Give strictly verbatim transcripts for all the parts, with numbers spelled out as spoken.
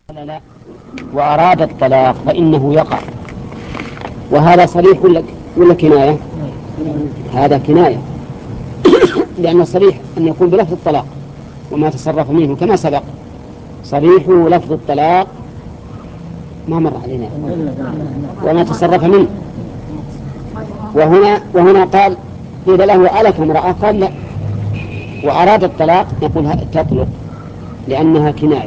لا لا وأراد الطلاق فإنه يقع. وهذا صريح ولا ولا كناية؟ هذا كناية لأن صريح أن يكون بلفظ الطلاق وما تصرف منه كما سبق. صريح لفظ الطلاق ما مر علينا وما تصرف منه. وهنا وهنا قال قيل له ألك امرأة؟ قال لا. وأراد الطلاق يقول تطلق لأنها كناية،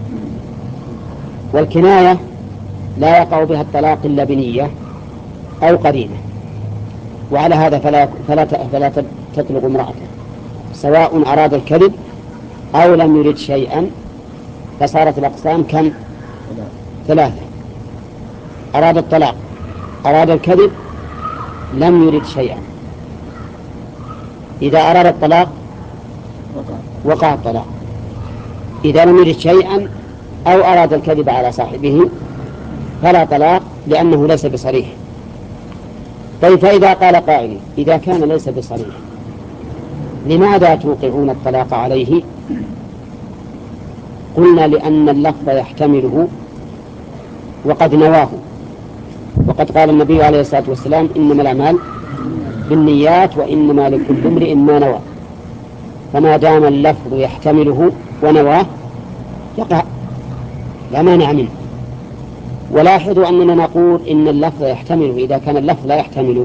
والكناية لا يقع بها الطلاق إلا بنية أو قرينة. وعلى هذا فلا, فلا, فلا تطلق امرأته سواء أراد الكذب أو لم يرد شيئا. فصارت الأقسام كم؟ ثلاثة. أراد الطلاق، أراد الكذب، لم يرد شيئا. إذا أراد الطلاق وقع الطلاق. إذا لم يرد شيئا أو أراد الكذب على صاحبه فلا طلاق لأنه ليس بصريح. طيب فإذا قال قائل إذا كان ليس بصريح لماذا توقعون الطلاق عليه؟ قلنا لأن اللفظ يحتمله وقد نواه، وقد قال النبي عليه الصلاة والسلام إنما الأعمال بالنيات وإنما لكل امرئ ما نوى. فما دام اللفظ يحتمله ونواه يقع لا مانع منه. ولاحظوا أننا نقول إن اللفظ يحتمله. إذا كان اللفظ لا يحتمله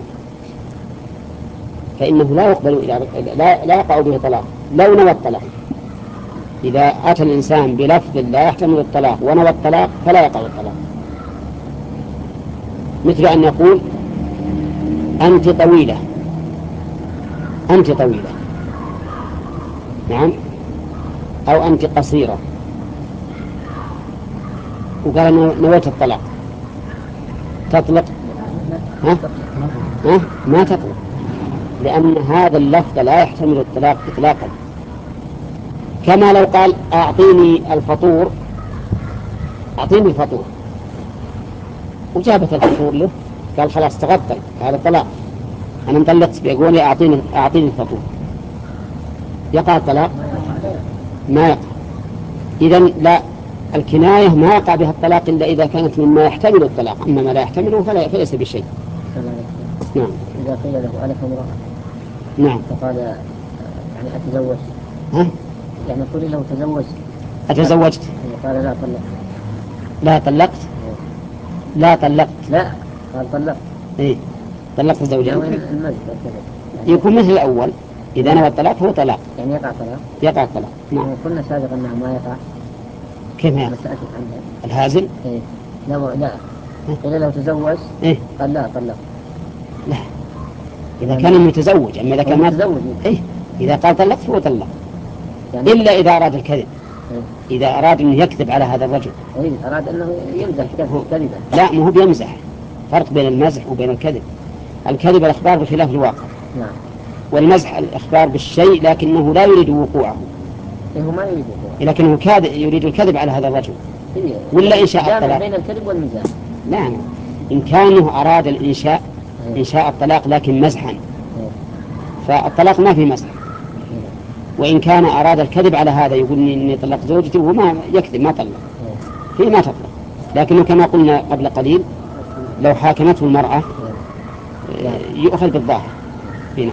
فإنه لا يقبل لا, لا يقع به طلاق لو نوى الطلاق. إذا أتى الإنسان بلفظ لا يحتمل الطلاق ونوى الطلاق فلا يقع الطلاق. مثل أن يقول أنت طويلة، أنت طويلة، نعم، أو أنت قصيرة، وقال نويت الطلاق، تطلق؟ ها؟ ها؟ ما تطلق، لأن هذا اللفظ لا يحتمل الطلاق إطلاقا. كما لو قال أعطيني الفطور، أعطيني الفطور، وجابت الفطور له، قال خلاص تغطي، هذا طلاق، أنا انطلقت بيقول لي أعطيني أعطيني الفطور، يقع الطلاق؟ ما يقع. إذن لا، الكناية ما يقع بها الطلاق إلا إذا كانت مما يحتمل الطلاق، أما ما لا يحتمله فلا فليس بشيء. نعم. إذا قيل له ألك امرأة؟ نعم. فقال يعني أتزوج. ها؟ يعني قل له تزوج. أتزوجت؟ قال لا طلقت. لا طلقت؟ لا طلقت. لا قال طلقت. إيه طلقت زوجها. يعني يكون مثل الأول، إذا نوى الطلاق هو طلاق. يعني يقع طلاق. يقع الطلاق. نعم. قلنا سابقا أنه ما يقع. كيف ما يقع؟ الهازل؟ إيه. لا لا. قيل له تزوج. إيه. قال لا طلق. لا. إذا كان متزوج، أما إذا كان متزوج. إيه. إذا قال طلقت هو طلق. يعني إلا إذا أراد الكذب. إيه؟ إذا أراد أن يكذب على هذا الرجل. إيه أراد أنه يمزح كذبا. لا مو هو بيمزح. فرق بين المزح وبين الكذب. الكذب الإخبار بخلاف الواقع. نعم. والمزح الإخبار بالشيء لكنه لا يريد وقوعه. إيه هو ما يريد وقوعه. لكنه كاد يريد الكذب على هذا الرجل. إيه؟ ولا إنشاء الطلاق. بين الكذب والمزاح. نعم. إن كانه أراد الإنشاء إيه؟ إنشاء الطلاق لكن مزحا. إيه؟ فالطلاق ما في مزح. وإن كان أراد الكذب على هذا يقول إني طلق زوجتي وهو ما يكذب ما طلق فيه ما تطلق. لكنه كما قلنا قبل قليل لو حاكمته المرأة يؤخذ بالظاهر. هنا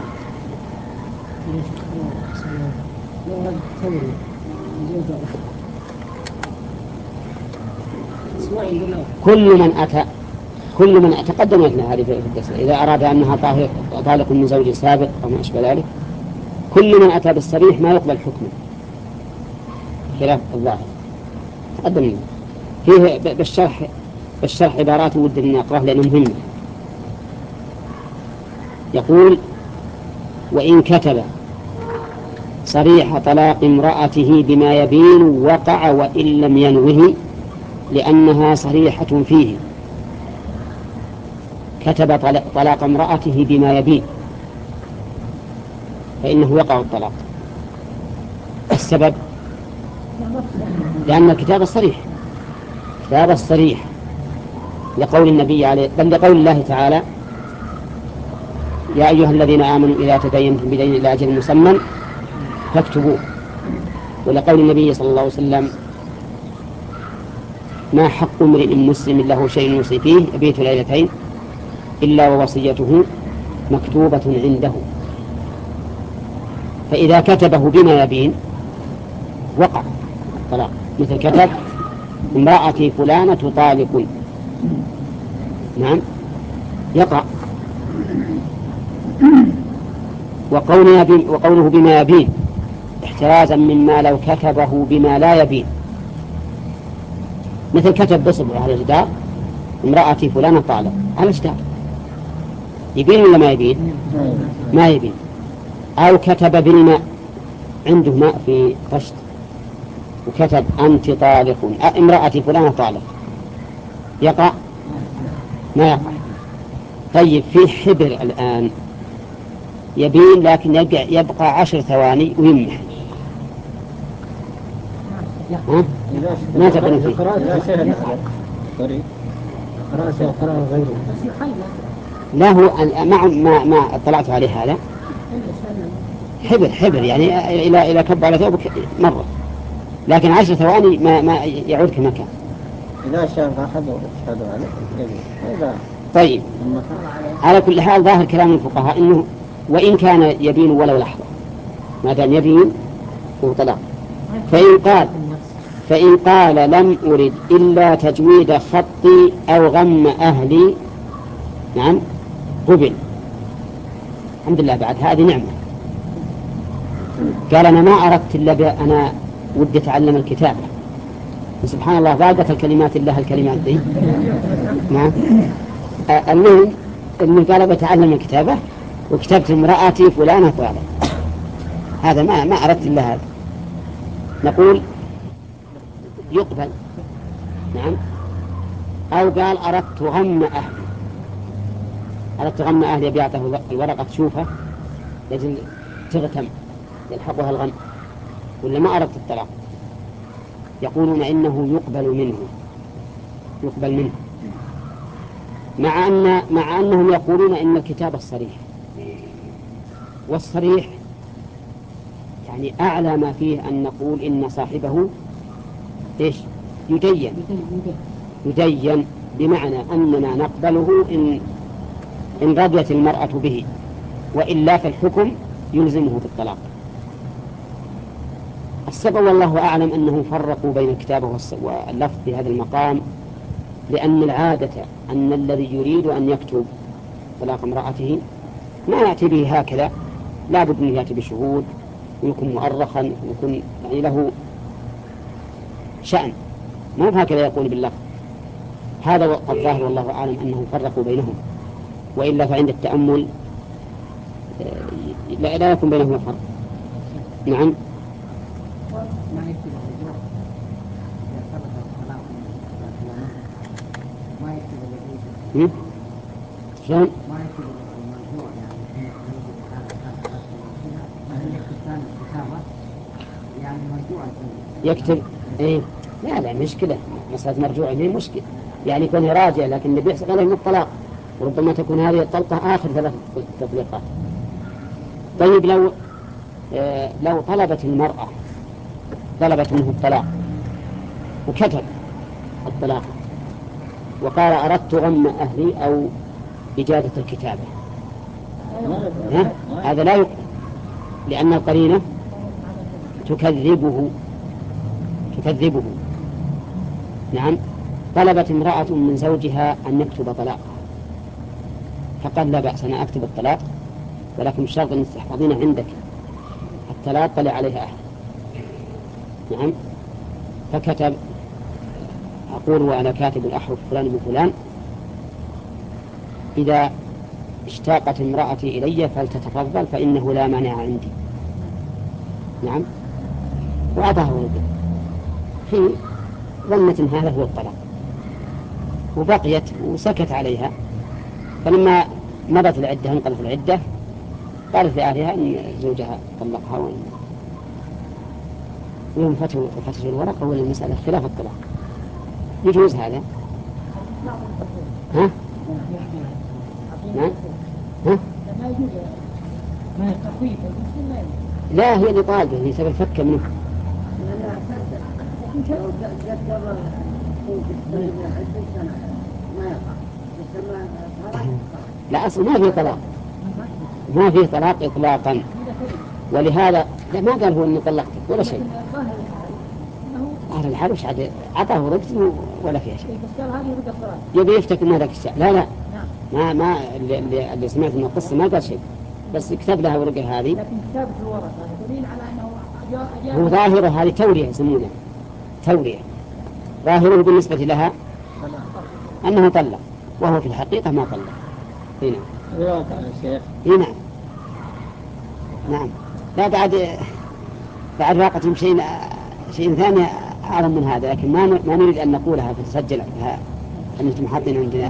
كل من أتى كل من تقدم لنا هذه في الدرس إذا أراد أنها طالق من زوج سابق أو ما أشبه ذلك، كل من أتى بالصريح ما يقبل حكمه خلاف الظاهر. تقدم لنا فيه بالشرح بالشرح عبارات ود أن أقرأها لأنها مهمة. يقول وإن كتب صريح طلاق امرأته بما يبين وقع وإن لم ينوه لأنها صريحة فيه. كتب طلاق امرأته بما يبين فإنه يقع الطلاق. السبب لأن الكتاب الصريح كتاب الصريح لقول النبي عليه بل لقول الله تعالى يا أيها الذين آمنوا إذا تدينتم بدين إلى أجل مسمى فاكتبوه. ولقول النبي صلى الله عليه وسلم ما حق امرئ مسلم له شيء يوصي فيه يبيت ليلتين إلا ووصيته مكتوبة عنده، فإذا كتبه بما يبين وقع الطلاق، مثل كتب امرأتي فلانة طالق، نعم يقع. وقوله بما يبين احترازا مما لو كتبه بما لا يبين، مثل كتب بصبع على الجدار امرأتي فلانة طالق على الجدار، يبين ولا ما يبين؟ ما يبين. أو كتب بالماء، عنده ماء في طشت وكتب أنت طالق امرأتي فلانة طالق، يقع؟ ما يقع. طيب في حبر الآن يبين لكن يبقى عشر ثواني ويمح، ما تقولون فيه؟ لا هو ما ما ما اطلعت عليه هذا. حبر حبر يعني إلى إلى كب على ثوبك مرة، لكن عشر ثواني ما ما يعود كما كان. إذا شاف أحد وشهدوا عليه. طيب على كل حال ظاهر كلام الفقهاء إنه وإن كان يبين ولو لحظة ما دام يبين هو طلاق. فإن قال فإن قال لم أرد إلا تجويد خطي أو غم أهلي، نعم قبل، الحمد لله، بعد هذه نعمة. قال أنا ما أردت إلا أنا ودي أتعلم الكتابة، سبحان الله ضاقت الكلمات الله الكلمات دي. نعم المهم إنه قال بتعلم الكتابة وكتبت امرأتي فلانة طالق، هذا ما ما أردت إلا هذا، نقول يقبل. نعم. أو قال أردت غم أهلي، أردت غم أهلي بيعطه الورقة تشوفها لجل تغتم يلحقها الغم، ولا ما أردت الطلاق، يقولون إنه يقبل منه يقبل منه مع أن مع أنهم يقولون إن الكتاب الصريح، والصريح يعني أعلى ما فيه أن نقول إن صاحبه إيش يدين يدين بمعنى أننا نقبله إن إن رضيت المرأة به، وإلا فالحكم يلزمه بالطلاق. السبب والله أعلم أنه فرقوا بين الكتابة واللفظ في هذا المقام، لأن العادة أن الذي يريد أن يكتب طلاق امرأته ما يأتي به هكذا، لا بد أن يأتي بشهود ويكون مؤرخا ويكون يعني له شأن، ما هكذا يقول باللفظ. هذا الظاهر والله أعلم أنه فرقوا بينهم، وإلا فعند التأمل لا, لا يكون بينهما فرق. نعم. شلون؟ يكتب ايه لا لا مشكلة، مسألة مرجوعة هي مشكلة، يعني يكون راجع لكن بيحصل عليه من الطلاق، وربما تكون هذه الطلقة آخر ثلاث تطليقات. طيب لو آه لو طلبت المرأة طلبت منه الطلاق وكتب الطلاق وقال أردت غم أهلي أو إجازة الكتابة، ها؟ هذا لا يقبل، لأن القرينة تكذبه تكذبه. نعم. طلبت امرأة من زوجها أن يكتب طلاقها، فقال لا بأس أنا أكتب الطلاق، ولكن بشرط أن تحفظين عندك حتى لا يطلع عليها أحد. نعم. فكتب أقول وأنا كاتب الأحرف فلان من فلان، إذا اشتاقت امرأتي إلي فلتتفضل فإنه لا مانع عندي. نعم. وأعطاه ولده في ظنة هذا هو الطلاق، وبقيت وسكت عليها، فلما مضت العدة انقلت العدة قالت لأهلها أن زوجها طلقها ويوم فتحوا فتحوا الورقة والمسألة خلاف الطلاق. يجوز هذا؟ ها؟ نعم؟ ها؟ لا هي اللي طالبة، هي سبب فك منه. لا أصل ما فيه طلاق، ما فيه طلاق إطلاقا، ولهذا ما قال هو إني طلقتك ولا شيء. أهل الحال وش عاد عطاه رقص ولا فيها شيء. يبي يفتكر ما ذاك الشيء. لا لا ما ما اللي, اللي سمعت من القصة ما قال شيء، بس كتب لها ورقة هذه. لكن كتابة الورقة دليل على أنه هو ظاهره هذه تورية يسمونها تورية، ظاهره بالنسبة لها أنه طلق وهو في الحقيقة ما طلق. هنا هنا نعم. لا بعد بعد واقعتهم شيء شيء ثاني أعظم من هذا، لكن ما ما نريد أن نقولها فتسجل أن أنتم حاطين عندنا.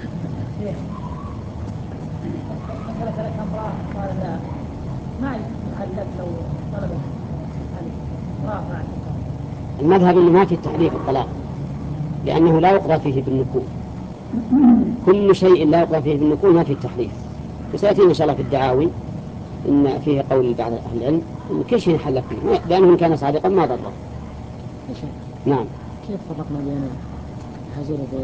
المذهب اللي ما في التحريف الطلاق، لأنه لا يقضى فيه بالنكول، كل شيء لا يقضى فيه بالنكول ما في التحريف. وسيأتي إن شاء الله في الدعاوي إن فيه قول بعض أهل العلم إن كل شيء حل فيه، لأنه إن كان صادقا ما ضره. نعم. كيف فرقنا بين هزيل وبين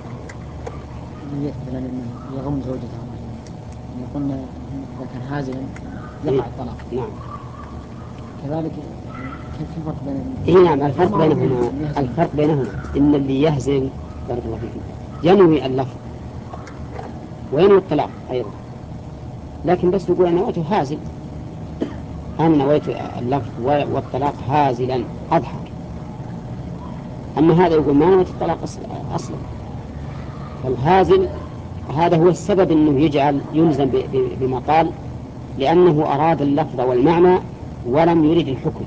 مثلا أنه يغم زوجته؟ قلنا إذا كان هازلا يقع الطلاق. نعم. كذلك كيف الفرق بين؟ إيه نعم الفرق بينهما الفرق بينهما إن اللي يهزل بارك الله فيكم ينوي اللفظ وينوي الطلاق أيضا، لكن بس يقول أنا نويت هازل، أنا نويت اللفظ والطلاق هازلا أضحك. أما هذا يقول ما نويت الطلاق أصلا. فالهازل هذا هو السبب أنه يجعل يلزم بما قال، لأنه أراد اللفظ والمعنى ولم يرد الحكم.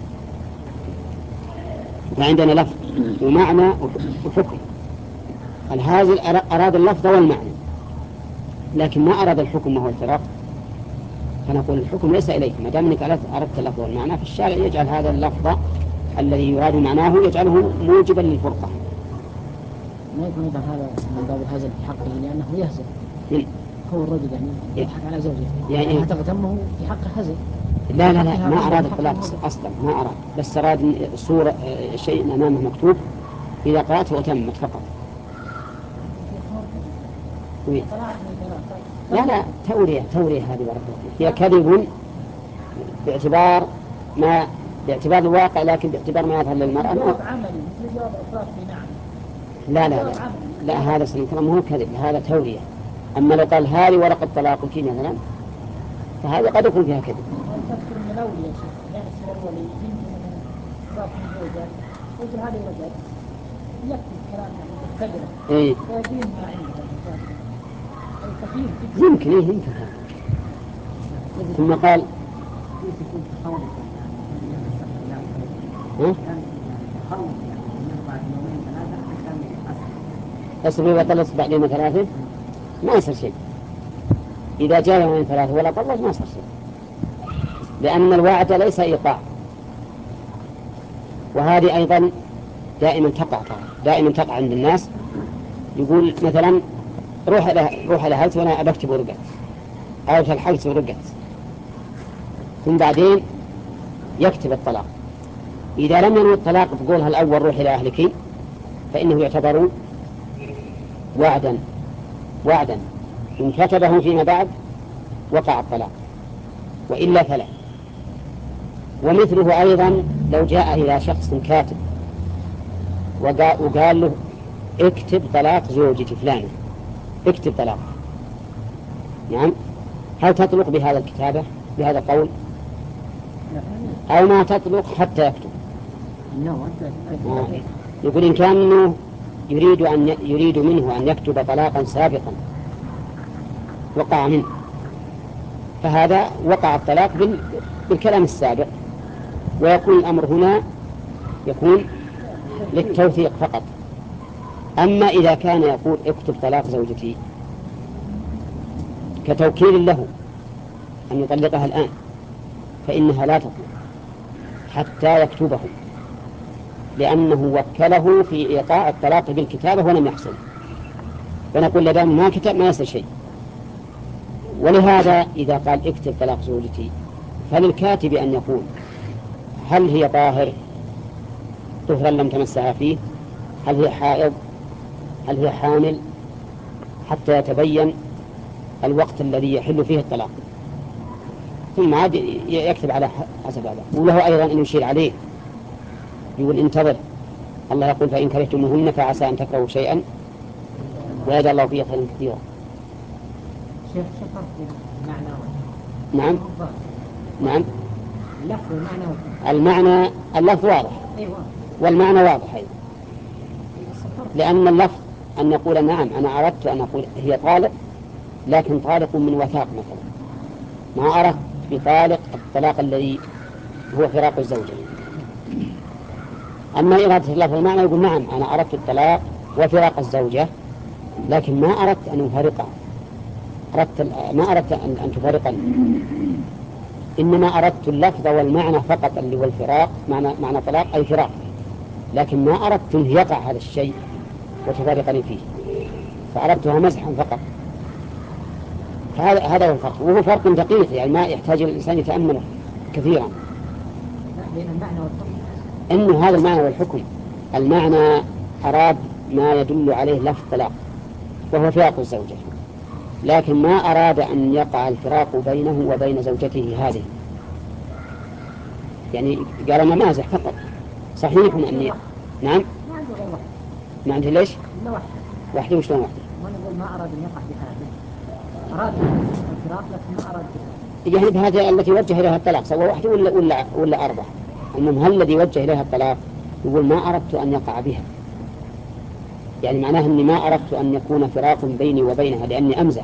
وعندنا لفظ ومعنى وحكم. الهازل أراد اللفظ والمعنى لكن ما أراد الحكم وهو الفراق، فنقول الحكم ليس إليك ما دام أنك أردت اللفظ والمعنى. في الشارع يجعل هذا اللفظ الذي يراد معناه يجعله موجبا للفرقة. ما يكون إذا هذا من باب الهزل في حقه لأنه يهزل م. هو الرجل يعني يضحك على زوجه يعني تغتمه في حق هزل. لا لا لا ما أراد الطلاق أصلا، ما أراد، بس أراد صورة شيء أمامه مكتوب إذا قرأته أتمت فقط. لا لا تورية تورية هذه بركة هي كذب باعتبار ما باعتبار الواقع، لكن باعتبار ما يظهر للمرأة ما... لا لا لا لا هذا سنكرم هو كذب، هذا تورية. أما لو قال هذه ورقة طلاقك مثلا فهذا قد يكون فيها كذب. إيه. يمكن إيه يمكن. ثم قال أصبر وطلص بعد يوم ثلاثة ما يصير شيء. إذا جاء يوم ثلاثة ولا طلص ما يصير شيء، لأن الوعد ليس إيقاع. وهذه أيضا دائما تقع دائما تقع عند الناس. يقول مثلا روح إلى روح إلى هلت وأنا أبكتب ورقت أو تلحقت ورقت، ثم بعدين يكتب الطلاق. إذا لم ينوي الطلاق بقولها الأول روح إلى أهلك فإنه يعتبر وعدا وعدا إن كتبه فيما بعد وقع الطلاق، وإلا فلا. ومثله أيضا لو جاء إلى شخص كاتب وقال له اكتب طلاق زوجتي فلانة، اكتب طلاق، نعم، هل تطلق بهذا الكتابة بهذا القول أو ما تطلق حتى يكتب؟ آه. يقول إن كان يريد أن يريد منه أن يكتب طلاقا سابقا وقع منه فهذا وقع الطلاق بالكلام السابق، ويكون الأمر هنا يكون للتوثيق فقط. أما إذا كان يقول اكتب طلاق زوجتي كتوكيل له أن يطلقها الآن فإنها لا تطلق حتى يكتبه، لأنه وكله في إيقاع الطلاق بالكتابة ولم يحصل، فنقول لدام ما كتب ما يصل شيء. ولهذا إذا قال اكتب طلاق زوجتي فللكاتب أن يقول هل هي طاهر طهرا لم تمسها فيه هل هي حائض هل هي حامل، حتى يتبين الوقت الذي يحل فيه الطلاق، ثم عاد يكتب على حسب هذا. وله أيضا أن يشير عليه يقول انتظر، الله يقول فإن كرهتموهن فعسى أن تكرهوا شيئا ويجعل الله فيه خيرا كثيرا. شيخ شفر معنى نعم نعم اللفظ والمعنى المعنى اللفظ واضح أيوة. والمعنى واضح أيضا، لأن اللفظ أن يقول نعم أنا أردت أن أقول هي طالق، لكن طالق من وثاق مثلا، ما أردت بطالق الطلاق الذي هو فراق الزوجة. أما إرادة اللفظ المعنى يقول نعم أنا أردت الطلاق وفراق الزوجة، لكن ما أردت أن أفارقها، أردت ما أردت أن, أن تفارقني، إنما أردت اللفظ والمعنى فقط اللي هو الفراق، معنى, معنى طلاق أي فراق، لكن ما أردت أن يقع هذا الشيء وتفارقني فيه، فأردتها مزحا فقط. هذا هذا هو الفرق، وهو فرق دقيق يعني ما يحتاج الإنسان يتأمله كثيرا. إنه هذا المعنى والحكم، المعنى أراد ما يدل عليه لفظ طلاق وهو فراق الزوجة، لكن ما أراد أن يقع الفراق بينه وبين زوجته هذه، يعني قال أنا مازح فقط. صحيح أني نعم ما عنده ليش وحده وشلون وحده ما أراد أن يقع بهذه، أراد الفراق لكن ما أراد يعني بهذه التي وجه إليها الطلاق سواء وحده ولا ولا ولا أربعة. المهم هل الذي وجه إليها الطلاق يقول ما أردت أن يقع بها، يعني معناه أني ما أردت أن يكون فراق بيني وبينها لأني أمزح،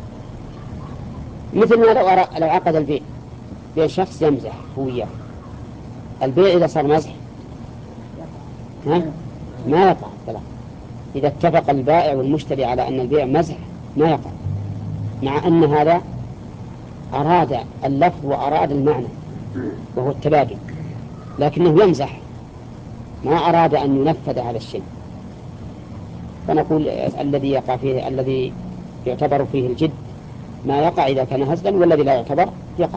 مثل ما لو, أرى لو عقد البيع بين شخص يمزح هو إياه، البيع إذا صار مزح ها ما يقع الطلاق. إذا اتفق البائع والمشتري على أن البيع مزح ما يقع، مع أن هذا أراد اللفظ وأراد المعنى وهو التبادل، لكنه يمزح ما أراد أن ينفذ هذا الشيء. فنقول الذي يقع فيه الذي يعتبر فيه الجد ما يقع إذا كان هزلا، والذي لا يعتبر يقع.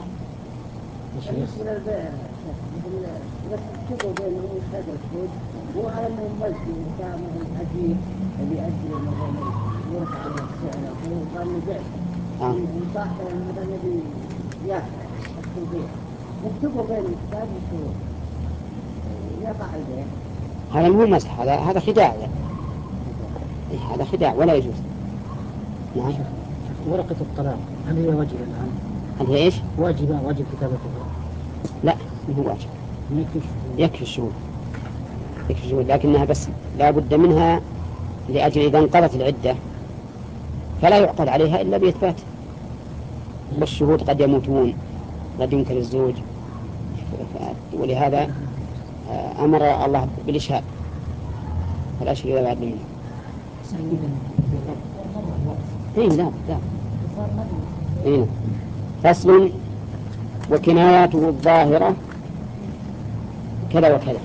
وعلى المسجد كان الأجير اللي أجل مثلا يرفع على السعر وقال نجح وصاحب مثلا يبي يأكل البيع يكتبوا بين الكتاب والشروط يقع البيع. هذا مو مسح، هذا هذا خداع، هذا خداع ولا يجوز. نعم. ورقة الطلاق هل هي واجبة الآن؟ هل هي إيش؟ واجبة واجب كتابتها؟ لا ما هو واجب، يكفي الشهود يكفي الشهود، لكنها بس لا بد منها لأجل إذا انقضت العدة فلا يعقد عليها إلا بإثبات، والشهود قد يموتون قد ينكر الزوج، ولهذا أمر الله بالإشهاد فالأشهر إذا بعد منه. إيه لا لا إيه. فصل وكناياته الظاهرة كذا وكذا.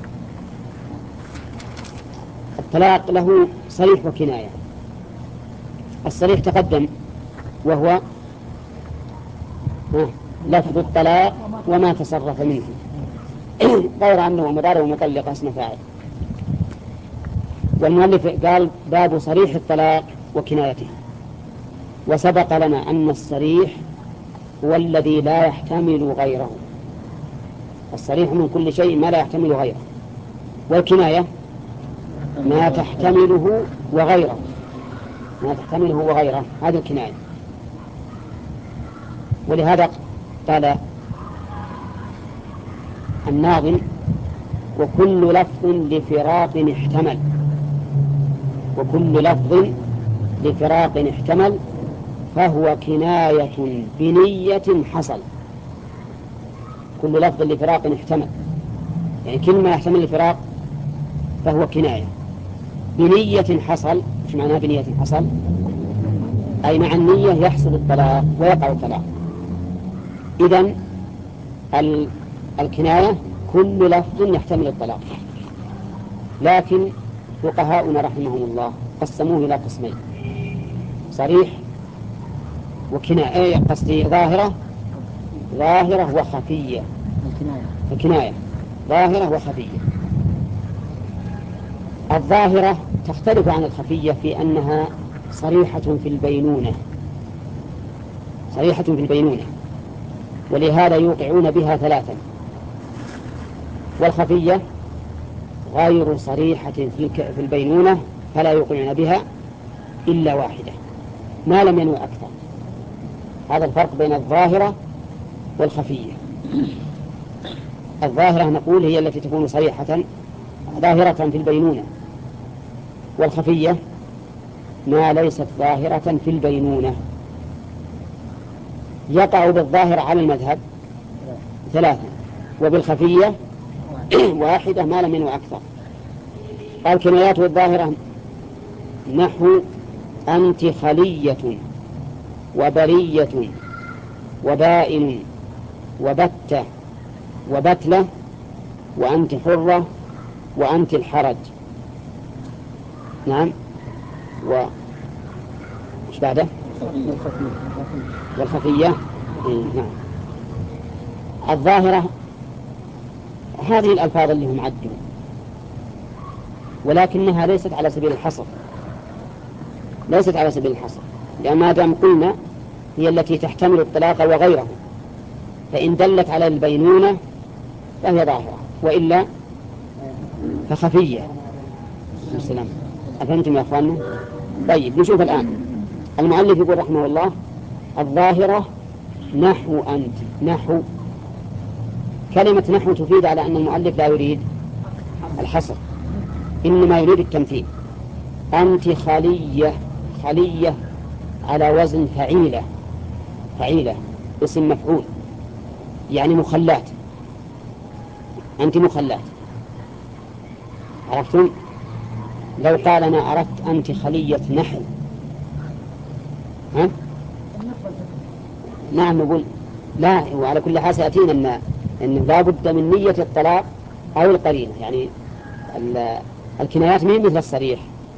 الطلاق له صريح وكناية. الصريح تقدم وهو لفظ الطلاق وما تصرف منه غير أنه مضارع ومطلق اسم فاعل. والمؤلف قال باب صريح الطلاق وكنايته، وسبق لنا أن الصريح هو الذي لا يحتمل غيره، الصريح من كل شيء ما لا يحتمل غيره، والكناية ما تحتمله وغيره ما تحتمله وغيره هذه الكناية. ولهذا قال الناظم وكل لفظ لفراق احتمل وكل لفظ لفراق احتمل فهو كناية بنية حصل. كل لفظ لفراق احتمل يعني كل ما يحتمل الفراق فهو كناية بنية حصل. مش معناها بنية حصل؟ أي مع النية يحصل الطلاق ويقع الطلاق. إذن الكناية كل لفظ يحتمل الطلاق، لكن فقهاؤنا رحمهم الله قسموه إلى قسمين: صريح وكناية، قصدي ظاهرة ظاهرة وخفية. الكناية ظاهرة وخفية. الظاهرة تختلف عن الخفية في أنها صريحة في البينونة، صريحة في البينونة، ولهذا يوقعون بها ثلاثا. والخفية غير صريحة في البينونة فلا يوقعون بها إلا واحدة ما لم ينوي أكثر. هذا الفرق بين الظاهرة والخفية. الظاهرة نقول هي التي تكون صريحة ظاهرة في البينونة، والخفية ما ليست ظاهرة في البينونة. يقع بالظاهرة على المذهب ثلاثة، وبالخفية واحدة ما لم ينوي أكثر. الكنايات والظاهرة نحو أنت خلية وبرية وبائن وبتة وبتلة وأنت حرة وأنت الحرج. نعم. و إيش بعده؟ والخفية. إيه نعم. الظاهرة هذه الألفاظ اللي هم عدوا، ولكنها ليست على سبيل الحصر، ليست على سبيل الحصر، لأن ما دام قلنا هي التي تحتمل الطلاق وغيره، فإن دلت على البينونة فهي ظاهرة، وإلا فخفية. السلام. أفهمتم يا أخواننا؟ طيب نشوف الآن. المؤلف يقول رحمه الله: الظاهرة نحو أنت. نحو، كلمة نحو تفيد على أن المؤلف لا يريد الحصر، إنما يريد التمثيل. أنت خلية، خلية على وزن فعيلة، فعيلة اسم مفعول، يعني مخلات. أنت مخلات. عرفتم؟ لو قال أنا أردت أنت خلية نحو، ها؟ نعم نقول لا. وعلى كل حال سيأتينا أن أن لا بد من نية الطلاق أو القرينة. يعني الكنايات مين مثل الصريح.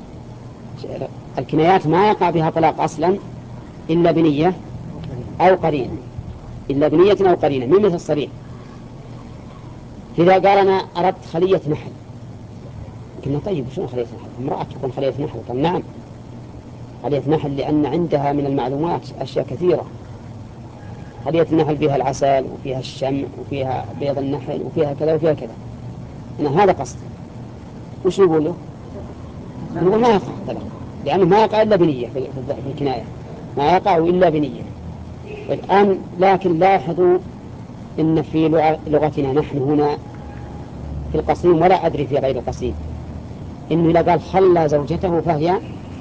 الكنايات ما يقع بها طلاق أصلا إلا بنية أو قرينة، إلا بنية أو قرينة، مين مثل الصريح. إذا قال أنا أردت خلية نحل، قلنا طيب شنو خلية نحل؟ امرأة تكون خلية نحل؟ قال نعم خلية نحل، لأن عندها من المعلومات أشياء كثيرة. خلية النحل فيها العسل وفيها الشمع وفيها بيض النحل وفيها كذا وفيها كذا. أنا هذا قصدي. وش نقول له؟ نقول ما يقع طبعا، لأنه ما يقع إلا بنية في الكناية، ما يقع إلا بنية. الآن لكن لاحظوا إن في لغتنا نحن هنا في القصيم، ولا أدري في غير القصيم، إنه إذا قال خلى زوجته فهي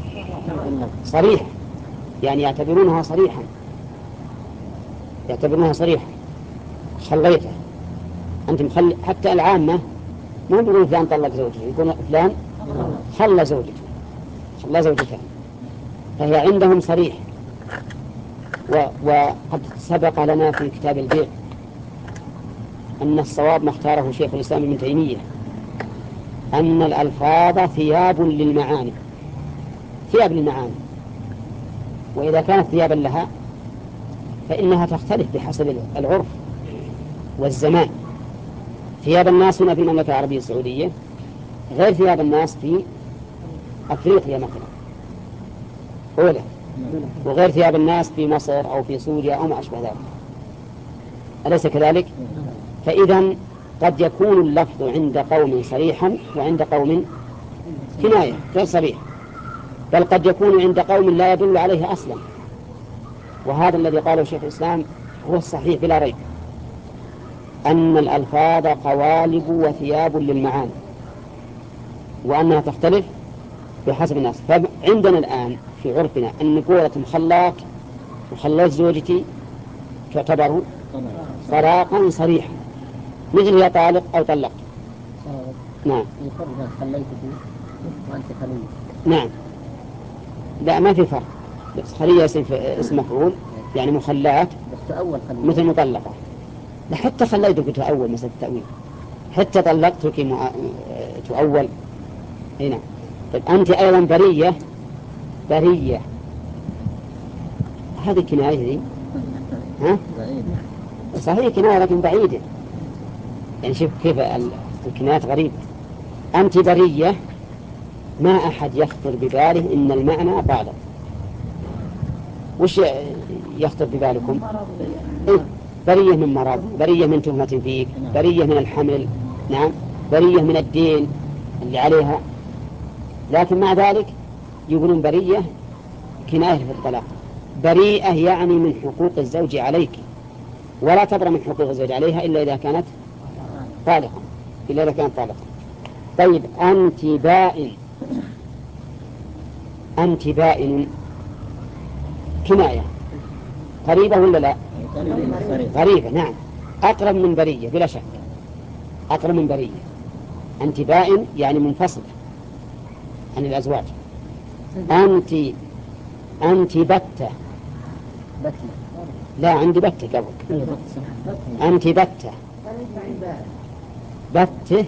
صريح، يعني يعتبرونها صريحا، يعتبرونها صريحة. خليته أنت مخلي. حتى العامة ما يقولون فلان طلق زوجته، يقولون فلان خلى زوجته، خلى زوجته، فهي عندهم صريح. و... وقد سبق لنا في كتاب البيع أن الصواب ما اختاره شيخ الإسلام ابن تيمية، أن الألفاظ ثياب للمعاني، ثياب للمعاني، وإذا كانت ثيابا لها فإنها تختلف بحسب العرف والزمان. ثياب الناس هنا في المملكة العربية السعودية غير ثياب الناس في أفريقيا مثلا أولى، وغير ثياب الناس في مصر أو في سوريا أو ما أشبه ذلك، أليس كذلك؟ فإذا قد يكون اللفظ عند قوم صريحا وعند قوم كناية غير صريح، بل قد يكون عند قوم لا يدل عليه أصلا. وهذا الذي قاله شيخ الإسلام هو الصحيح بلا ريب، أن الألفاظ قوالب وثياب للمعاني، وأنها تختلف بحسب الناس. فعندنا الآن في عرفنا أن قولة مخلاك وخليت زوجتي تعتبر طلاقا صريحا، مثل يا طالق أو طلق. نعم. نعم لا ما في فرق، بس خلية اسم, اسم مفعول يعني مخلات مثل مطلقة. حتى خليتك تؤول مثل التأويل، حتى طلقتك مع... تؤول هنا. طيب أنت أيضا برية، برية هذه كناية دي ها؟ صحيح كناية لكن بعيدة، يعني شوف كيف الكنايات غريبة. أنت برية ما أحد يخطر بباله إن المعنى طالق. وش يخطر ببالكم؟ إيه؟ برية من مرض، برية من تهمة فيك، برية من الحمل، نعم، برية من الدين اللي عليها. لكن مع ذلك يقولون برية كناية في الطلاق. بريئة يعني من حقوق الزوج عليك، ولا تبرأ من حقوق الزوج عليها إلا إذا كانت طالقة، إلا إذا كانت طالقة. طيب أنت بائن، أنت بائن كناية قريبة ولا لا؟ قريبة، نعم، أقرب من برية بلا شك، أقرب من برية. أنت بائن يعني منفصلة عن الأزواج. أنت أنت بتة، لا عندي بتة قبل. أنت بتة، بتة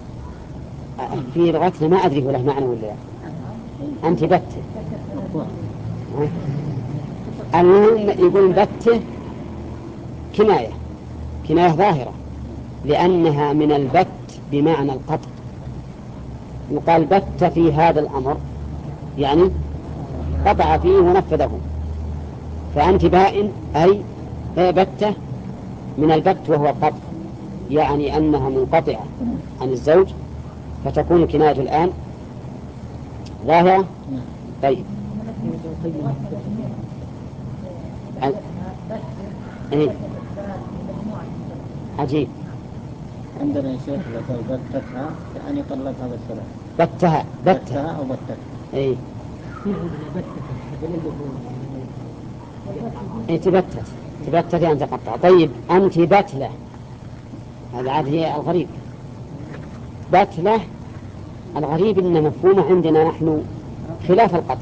في لغتنا ما أدري ولا معنى ولا لا. أنت بتة، المهم يقول بتة كناية، كناية ظاهرة، لأنها من البت بمعنى القطع. يقال بت في هذا الأمر يعني قطع فيه ونفذه. فأنت بائن أي بتة من البت وهو القطع، يعني أنها منقطعة عن الزوج، فتكون كناية الآن ظاهرة. طيب إيه؟ عجيب. عندنا يا شيخ بتتها يعني طلقها بالثلاث. بتها بتها أو بتتها. إيه. إيه تبتت، تبتت يعني تقطع. طيب أنت بتلة، هذا عاد هي الغريب. بتلة الغريب إن مفهومه عندنا نحن خلاف القطع.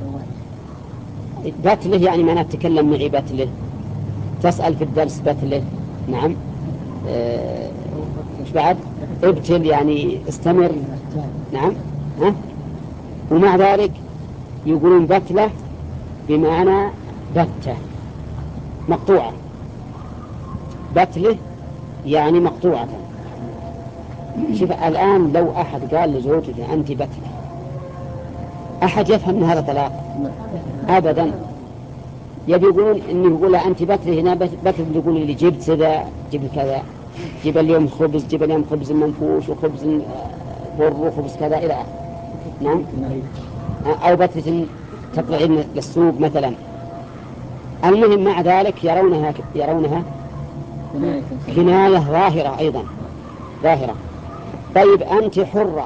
بتله يعني معناه تكلم معي بتله، تسأل في الدرس بتله، نعم. آه، مش بعد ابتل يعني استمر، نعم. ها؟ ومع ذلك يقولون بتله بمعنى بتة مقطوعة، بتله يعني مقطوعة. شوف الآن لو أحد قال لزوجته أنت بتله، أحد يفهم من هذا طلاق؟ أبدا. يبي يقولون إنه يقول أنت بتله هنا بتله، يقول لي جبت كذا جبت كذا، جيب اليوم خبز، جيب اليوم خبز منفوش وخبز بر وخبز كذا إلى آخره، نعم. أو بتله تطلعين للسوق مثلا. المهم مع ذلك يرونها يرونها كناية ظاهرة أيضا، ظاهرة. طيب أنت حرة،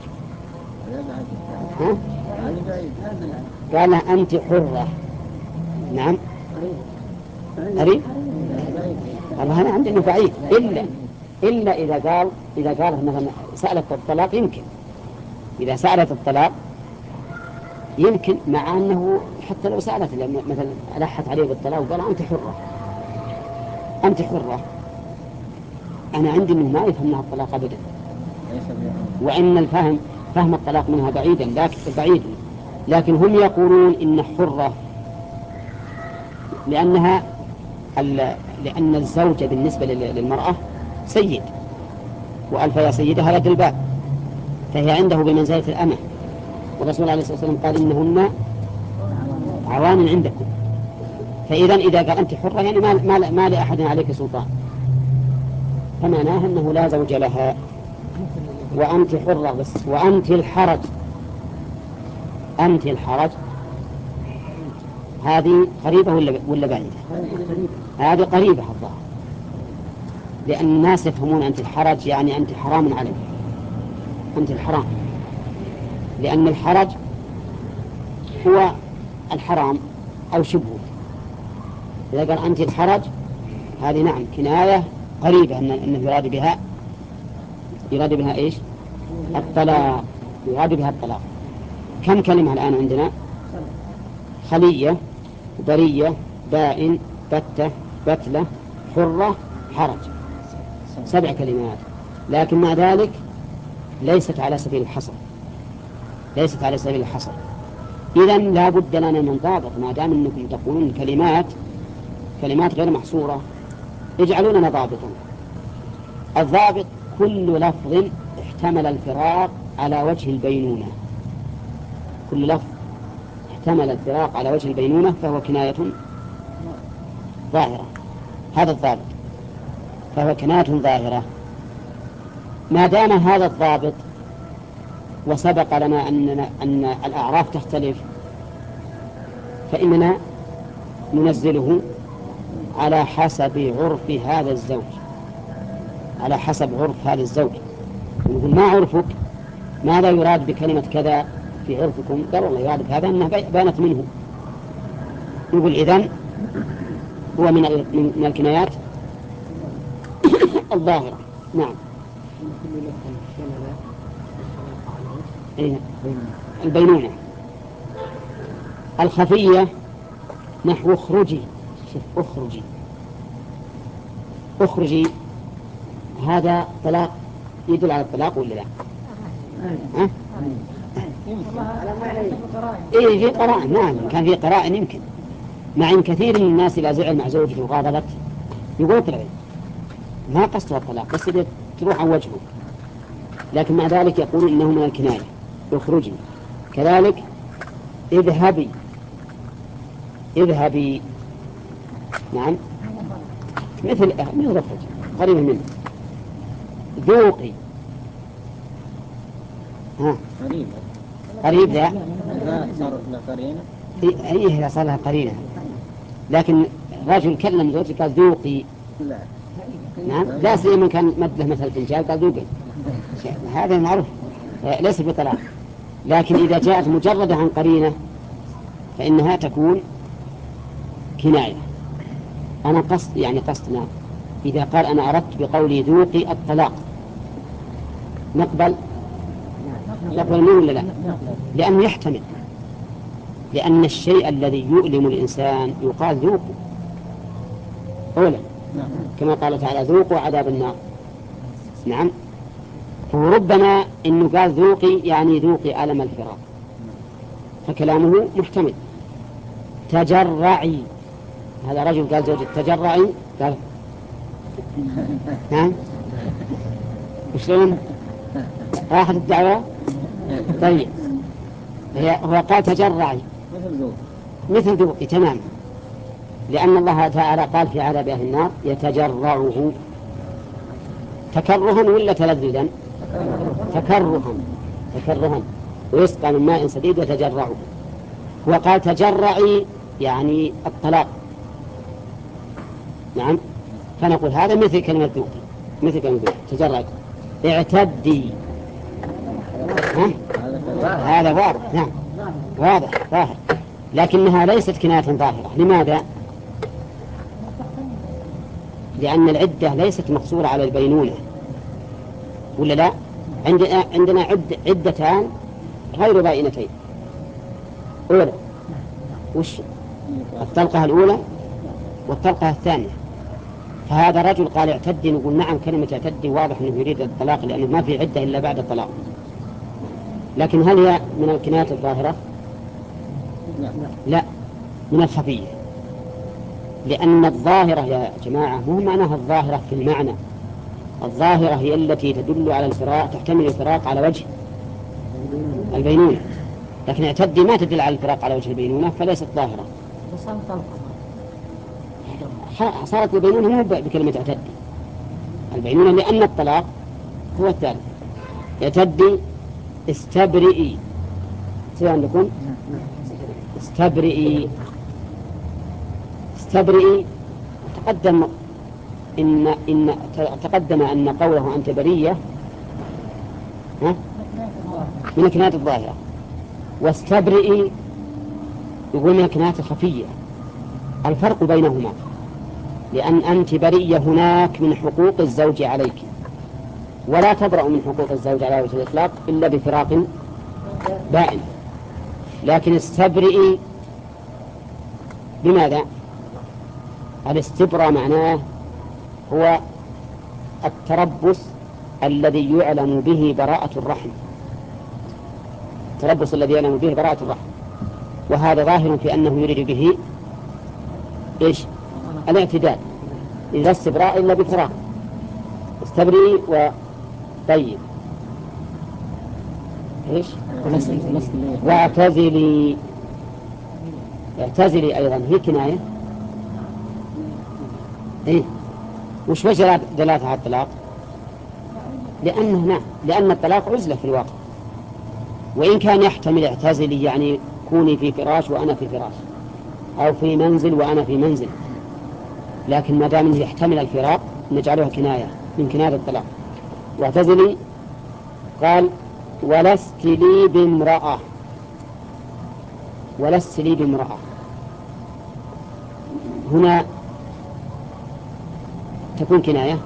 ها؟ قال أنت حرة، نعم. قريب والله أنا عندي إنه بعيد، إلا إلا إذا قال إذا قال مثلا سألت الطلاق، يمكن إذا سألت الطلاق يمكن، مع أنه حتى لو سألت مثلا ألحت عليه بالطلاق وقال أنت حرة أنت حرة، أنا عندي إنه ما يفهمها الطلاق أبدا، وإن الفهم فهم الطلاق منها بعيدا، لكن بعيد لكن هم يقولون إن حرة لأنها لأن الزوجة بالنسبة للمرأة سيد، وألف يا سيدها لدى الباب، فهي عنده بمنزلة الأمة، والرسول عليه الصلاة والسلام قال إنهن عوان عندكم. فإذا إذا قال أنت حرة يعني ما, ما, ما لأحد عليك سلطان، فمعناه أنه لا زوج لها، وأنت حرة بس. وأنت الحرج، أنت الحرج هذه قريبة ولا ولا بعيدة؟ هذه قريبة الظاهر، لأن الناس يفهمون أنت الحرج يعني أنت حرام عليك، أنت الحرام، لأن الحرج هو الحرام أو شبهه. إذا قال أنت الحرج هذه نعم كناية قريبة أنه يراد بها يراد بها إيش؟ الطلاق، يراد بها الطلاق. كم كلمة الآن عندنا؟ خلية، برية، بائن، بتة، بتلة، حرة، حرج، سبع كلمات. لكن مع ذلك ليست على سبيل الحصر، ليست على سبيل الحصر. إذن لا بد لنا من ضابط، ما دام أنكم تقولون كلمات كلمات غير محصورة اجعلوا لنا ضابطا. الضابط كل لفظ احتمل الفراق على وجه البينونة، كل لفظ احتمل الفراق على وجه البينونة فهو كناية ظاهرة. هذا الضابط، فهو كناية ظاهرة. ما دام هذا الضابط وسبق لنا أن, أن الأعراف تختلف، فإننا ننزله على حسب عرف هذا الزوج، على حسب عرف هذا الزوج. نقول ما عرفك؟ ماذا يراد بكلمة كذا في عرفكم؟ قال والله يراد بهذا أنها بانت منه. نقول إذن هو من من الكنايات الظاهرة. نعم. إيه؟ البينونة. الخفية نحو اخرجي. اخرجي اخرجي هذا طلاق يدل على الطلاق ولا لا؟ ها؟ إيه في قرائن. نعم كان في قرائن يمكن، مع إن كثير من الناس إذا زعل مع زوجته وغاضبت يقول اطلعي، ما قصدها الطلاق بس تروح عن وجهه، لكن مع ذلك يقول إنه من الكناية. اخرجي. كذلك اذهبي. اذهبي نعم مثل مثل اخرج قريب منه. ذوقي. ها قريب قريب لا صار له قرينة. هي صار لها قرينة، لكن رجل كلم زوجته قال ذوقي. لا نعم لا سيما كان مد له مثل فنجان قال ذوقي، هذا معروف ليس بطلاق. لكن إذا جاءت مجردة عن قرينة فإنها تكون كناية. أنا قصد يعني قصدنا إذا قال أنا أردت بقولي ذوقي الطلاق نقبل نقبل منه ولا لا؟ لأنه يحتمل، لأن الشيء الذي يؤلم الإنسان يقال ذوقه أولا، كما قال تعالى ذوقوا عذاب النار. نعم. فربما إنه قال ذوقي يعني ذوقي ألم الفراق، فكلامه محتمل. تجرعي. هذا رجل قال زوجة تجرعي قال نعم وشلون راحت الدعوة؟ طيب هو قال تجرعي مثل ذوقي تمام، لأن الله تعالى قال في عذاب أهل النار يتجرعه تكرها ولا تلذذا؟ تكرها تكرها ويسقى من ماء سديد يتجرعه. وقال تجرعي يعني الطلاق. نعم. فنقول هذا مثل كلمة ذوقي، مثل كلمة ذوقي تجرعي. اعتدي. ها؟ هذا واضح. نعم واضح ظاهر، لكنها ليست كناية ظاهرة. لماذا؟ لأن العدة ليست مقصورة على البينونة ولا لا؟ عندنا عندنا عد عدتان غير بائنتين. أولى وش الطلقة الأولى والطلقة الثانية. فهذا رجل قال اعتدي، نقول نعم كلمة اعتدي واضح أنه يريد الطلاق لأنه ما في عدة إلا بعد الطلاق. لكن هل هي من الكنايات الظاهرة؟ لا، من الخفية. لأن الظاهرة يا جماعة مو معناها الظاهرة في المعنى. الظاهرة هي التي تدل على الفراق، تحتمل الفراق على وجه البينونة، لكن اعتدي ما تدل على الفراق على وجه البينونة فليست ظاهرة. صارت البينونة مو بكلمة اعتدي البينونة، لأن الطلاق هو الثالث. اعتدي استبرئي. سيء عندكم استبرئي. استبرئي تقدم إن إن تقدم أن قوله أنت برية ها من الكنايات الظاهرة، واستبرئي يقول من الكنايات الخفية. الفرق بينهما لأن أنت برية هناك من حقوق الزوج عليك، ولا تبرأ من حقوق الزوج على وجه الإطلاق إلا بفراق بائن. لكن استبرئي بماذا؟ الاستبراء معناه هو التربص الذي يعلم به براءة الرحم، التربص الذي يعلم به براءة الرحم، وهذا ظاهر في أنه يريد به إيش؟ الاعتدال. إذا استبراء إلا بفراق استبرئي. وطيب إيش؟ واعتزلي. اعتزلي أيضا هي كناية. إيه؟ وش وجه دلالتها على الطلاق؟ لأنه نعم، لأن الطلاق عزلة في الواقع، وإن كان يحتمل اعتزلي يعني كوني في فراش وأنا في فراش، أو في منزل وأنا في منزل، لكن ما دام يحتمل الفراق نجعلها كناية من كناية الطلاق. واعتزلي قال ولست لي بامرأة، ولست لي بامرأة هنا تكون كناية.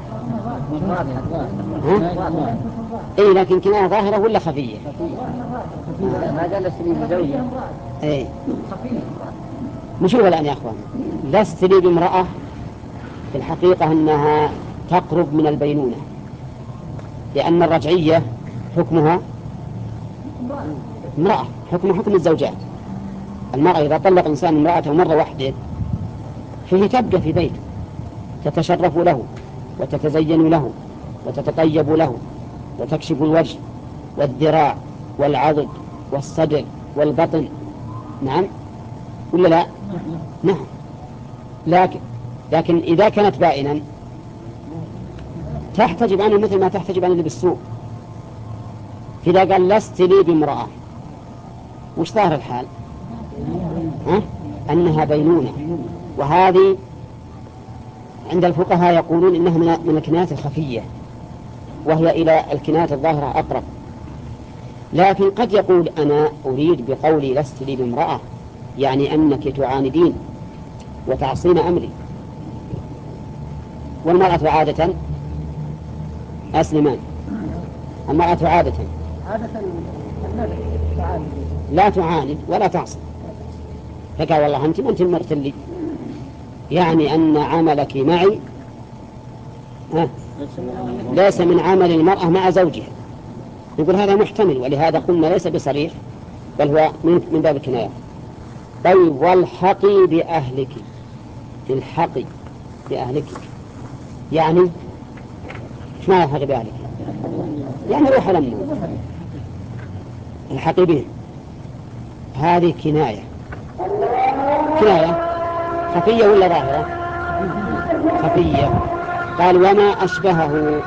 اي لكن كناية ظاهرة ولا خفية؟ ما قال لست لي بزوجة. اي نشوف الآن يا أخوان. لست لي بامرأة في الحقيقة أنها تقرب من البينونة، لأن الرجعية حكمها امرأة، حكم حكم الزوجات. المرأة إذا طلق إنسان امرأته مرة واحدة فهي تبقى في بيته، تتشرف له وتتزين له وتتطيب له وتكشف الوجه والذراع والعضد والصدر والبطن. نعم ولا لا؟ نعم. لكن لكن إذا كانت بائنا تحتجب عنه مثل ما تحتجب عن اللي بالسوق. فإذا قال لست لي بامرأة وش ظاهر الحال؟ ها؟ أنها بينونة، وهذه عند الفقهاء يقولون إنها من الكنايات الخفية، وهي إلى الكنايات الظاهرة أقرب. لكن قد يقول أنا أريد بقولي لست لي بامرأة يعني أنك تعاندين وتعصين أمري. والمرأة عادة أسلمان، المرأة عادة لا تعاند ولا تعصي. فقال والله أنت ما أنت مرت لي، يعني أن عملك معي ها ليس من عمل المرأة مع زوجها. يقول هذا محتمل، ولهذا قلنا ليس بصريح بل هو من باب الكناية. طيب والحقي بأهلك، الحقي بأهلك يعني ايش معنى الحقي بأهلك؟ يعني روح لمه الحقي به. هذه كناية، كناية خفية ولا ظاهرة؟ خفية. قال وما أشبهه،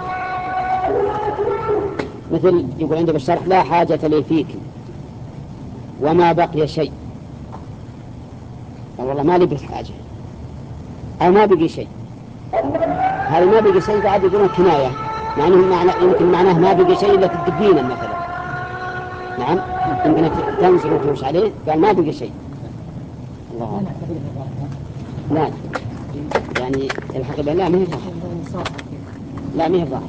مثل يقول عنده بالشرح لا حاجة لي فيك وما بقي شيء. قال والله ما لي بحاجة أو ما بقي شيء. هذا ما بقي شيء بعد يقولون كناية، يعني معنى يمكن معناه ما بقي شيء إلا تدبينا مثلا. نعم يمكن تنزل وتوش عليه. قال ما بقي شيء. الله لا يعني الحق بالله لا مهي ظاهر، لا مهي ظاهر.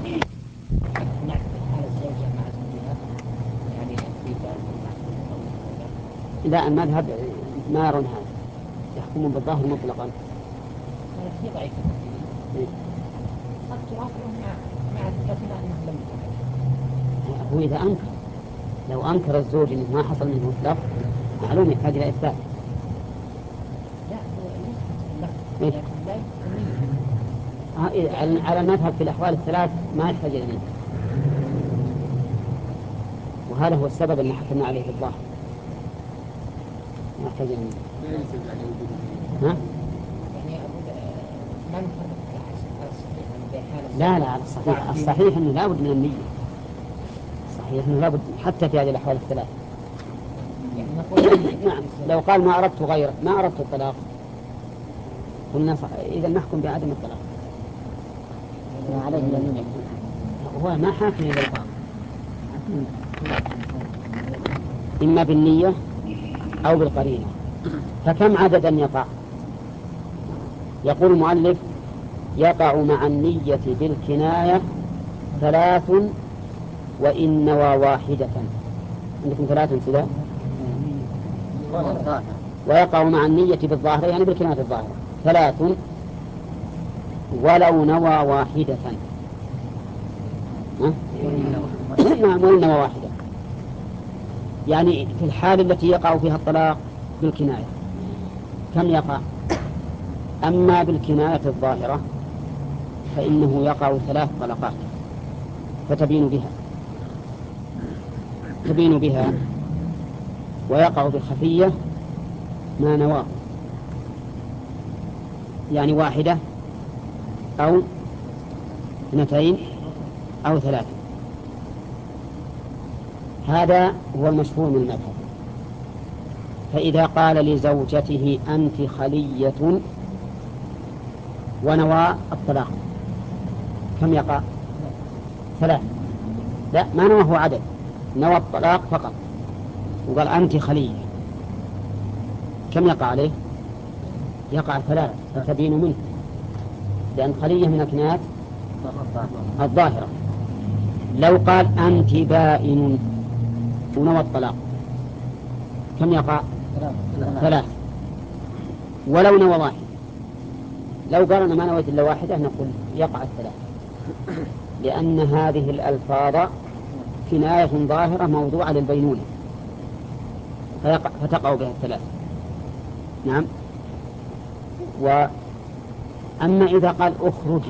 لا المذهب ما يرون هذا، يحكمون بالظاهر مطلقا. هو إذا أنكر، لو أنكر الزوج إنه ما حصل منه إطلاق معلوم يحتاج إلى إثبات. إيه؟ على المذهب في الأحوال الثلاث ما يحتاج إلى إثبات، وهذا هو السبب اللي حكمنا عليه في الظاهر. ما يحتاج إلى إثبات. ها؟ لا لا الصحيح الصحيح انه لا بد من النية. صحيح انه لا بد حتى في هذه الاحوال الثلاث. نعم لو قال ما اردت غيره ما اردت الطلاق قلنا اذا نحكم بعدم الطلاق. هو ما حاكم الى القاضي اما بالنية او بالقرينة. فكم عددا يقع؟ يقول المؤلف يقع مع النية بالكناية ثلاث وإن نوى واحدة. عندكم ثلاث كذا. ويقع مع النية بالظاهرة يعني بالكناية الظاهرة ثلاث ولو نوى واحدة. نعم وإن نوى واحدة يعني في الحال التي يقع فيها الطلاق بالكناية كم يقع؟ أما بالكناية الظاهرة فإنه يقع ثلاث طلقات فتبين بها. تبين بها ويقع بالخفية ما نواه، يعني واحدة أو اثنتين أو ثلاثة. هذا هو المشهور من المذهب. فإذا قال لزوجته أنت خلية ونوى الطلاق كم يقع؟ ثلاث. لا، ما نواه عدد، نوى الطلاق فقط وقال أنت خلية، كم يقع عليه؟ يقع ثلاث، فتبين منه، لأن خلية من أكنات الظاهرة. لو قال أنت بائن ونوى الطلاق كم يقع؟ ثلاث. ولو نوى واحد، لو قال أنا ما نويت إلا واحدة نقول يقع الثلاث، لأن هذه الألفاظ كناية ظاهرة موضوعة للبينونة فتقع بها الثلاث. نعم. وأما إذا قال أخرجي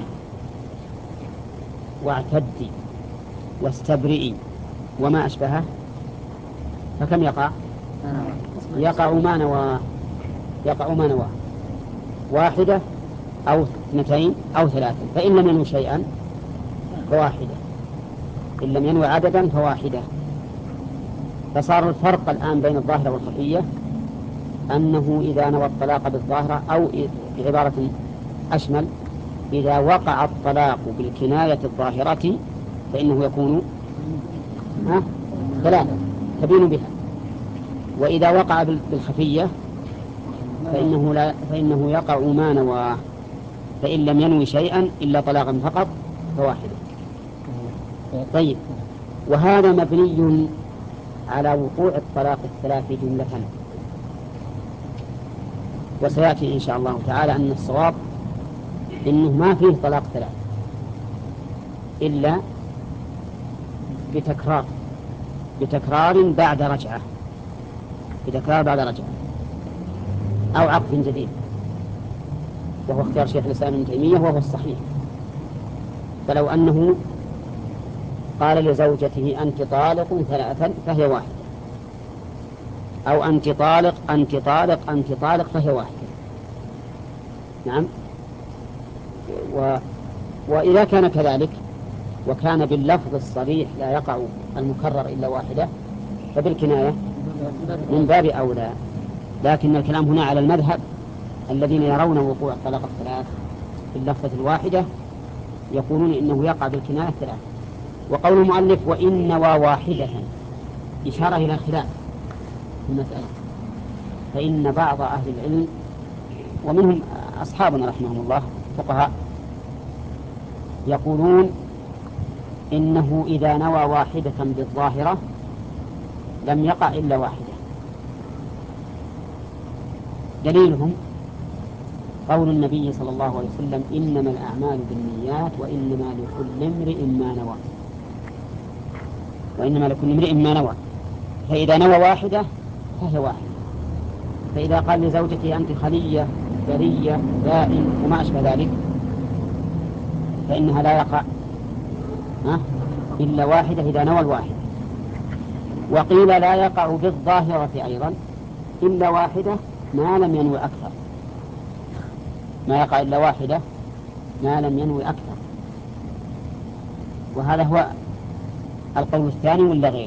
واعتدي واستبرئي وما أشبهه فكم يقع؟ يقع ما نوى، يقع ما نوى واحدة أو اثنتين أو ثلاثة. فإن لم ينوي شيئا فواحدة، إن لم ينوي عددا فواحدة. فصار الفرق الآن بين الظاهرة والخفية أنه إذا نوى الطلاق بالظاهرة، أو بعبارة أشمل إذا وقع الطلاق بالكناية الظاهرة فإنه يكون ثلاثة تبين بها. وإذا وقع بالخفية فإنه, لا فإنه يقع ما نوى، فإن لم ينوي شيئا إلا طلاقا فقط فواحدة. طيب، وهذا مبني على وقوع الطلاق الثلاث جملة، وسيأتي إن شاء الله تعالى أن الصواب إنه ما فيه طلاق ثلاث إلا بتكرار بتكرار بعد رجعة بتكرار بعد رجعة أو عقد جديد، وهو اختيار شيخ الإسلام ابن تيمية وهو الصحيح. فلو أنه قال لزوجته أنت طالق ثلاثا فهي واحدة، أو أنت طالق أنت طالق أنت طالق فهي واحدة. نعم. و... وإذا كان كذلك وكان باللفظ الصريح لا يقع المكرر إلا واحدة فبالكناية من باب أولى. لكن الكلام هنا على المذهب الذين يرون وقوع الطلاق الثلاث في اللفظة الواحدة، يقولون إنه يقع بالكناية ثلاث. وقول المؤلف وإن نوى واحدة إشارة إلى خلاف في المسألة، فإن بعض أهل العلم ومنهم أصحابنا رحمهم الله فقهاء يقولون إنه إذا نوى واحدة بالظاهرة لم يقع إلا واحدة. دليلهم قول النبي صلى الله عليه وسلم إنما الأعمال بالنيات وإنما لكل امرئ ما نوى وإنما لكل امرئ ما نوى. فإذا نوى واحدة فهي واحدة. فإذا قال لزوجته أنت خلية برية بائن وما أشبه ذلك فإنها لا يقع إلا واحدة إذا نوى الواحدة. وقيل لا يقع بالظاهرة أيضا إلا واحدة ما لم ينوي أكثر، ما يقع إلا واحدة ما لم ينوي أكثر. وهذا هو القول الثاني ولا غيره؟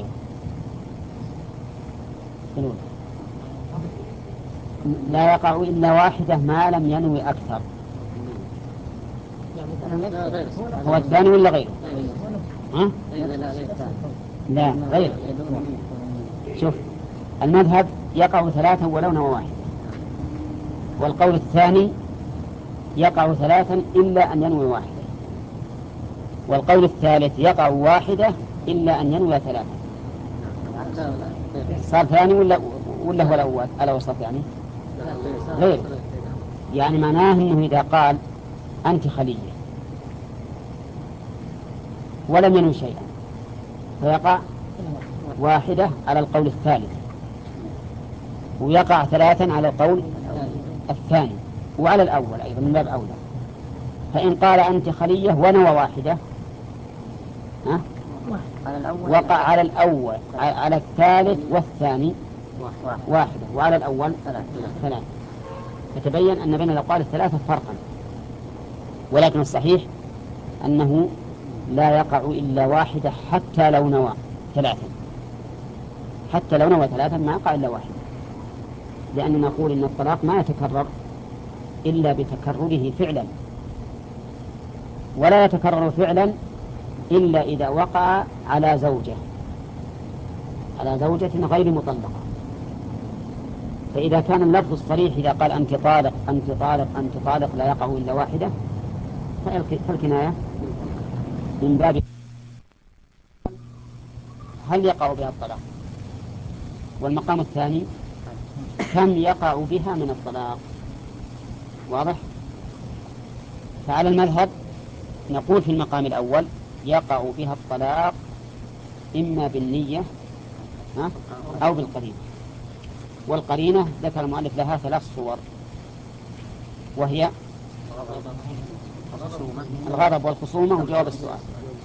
لا يقع إلا واحدة ما لم ينوي أكثر. هو الثاني ولا غيره؟ ها؟ لا غيره. شوف، المذهب يقع ثلاثا ولو نوى واحدة، والقول الثاني يقع ثلاثا إلا أن ينوي واحدة، والقول الثالث يقع واحدة إلا أن ينوي ثلاثة. صار ثاني ولا ولا هو الأول الأوسط؟ يعني غير، يعني معناه أنه إذا قال أنت خلية ولم ينوي شيئا فيقع واحدة على القول الثالث، ويقع ثلاثا على القول الثاني وعلى الأول أيضا من باب أولى. فإن قال أنت خلية ونوى واحدة ها وقع على الأول على الثالث والثاني واحدة وعلى الأول ثلاثة، فتبين أن بين الأقوال الثلاثة فرقا، ولكن الصحيح أنه لا يقع إلا واحدة حتى لو نوى ثلاثة، حتى لو نوى ثلاثة ما يقع إلا واحدة، لأننا نقول إن الطلاق ما يتكرر إلا بتكرره فعلا، ولا يتكرر فعلا إلا إذا وقع على زوجة على زوجة غير مطلقة. فإذا كان اللفظ الصريح إذا قال أنت طالق أنت طالق أنت طالق لا يقع إلا واحدة، فالكناية من باب هل يقع بها الطلاق. والمقام الثاني كم يقع بها من الطلاق، واضح؟ فعلى المذهب نقول في المقام الأول يقع بها الطلاق إما بالنية أو بالقرينة، والقرينة ذكر المؤلف لها ثلاث صور، وهي الغضب والخصومة وجواب السؤال.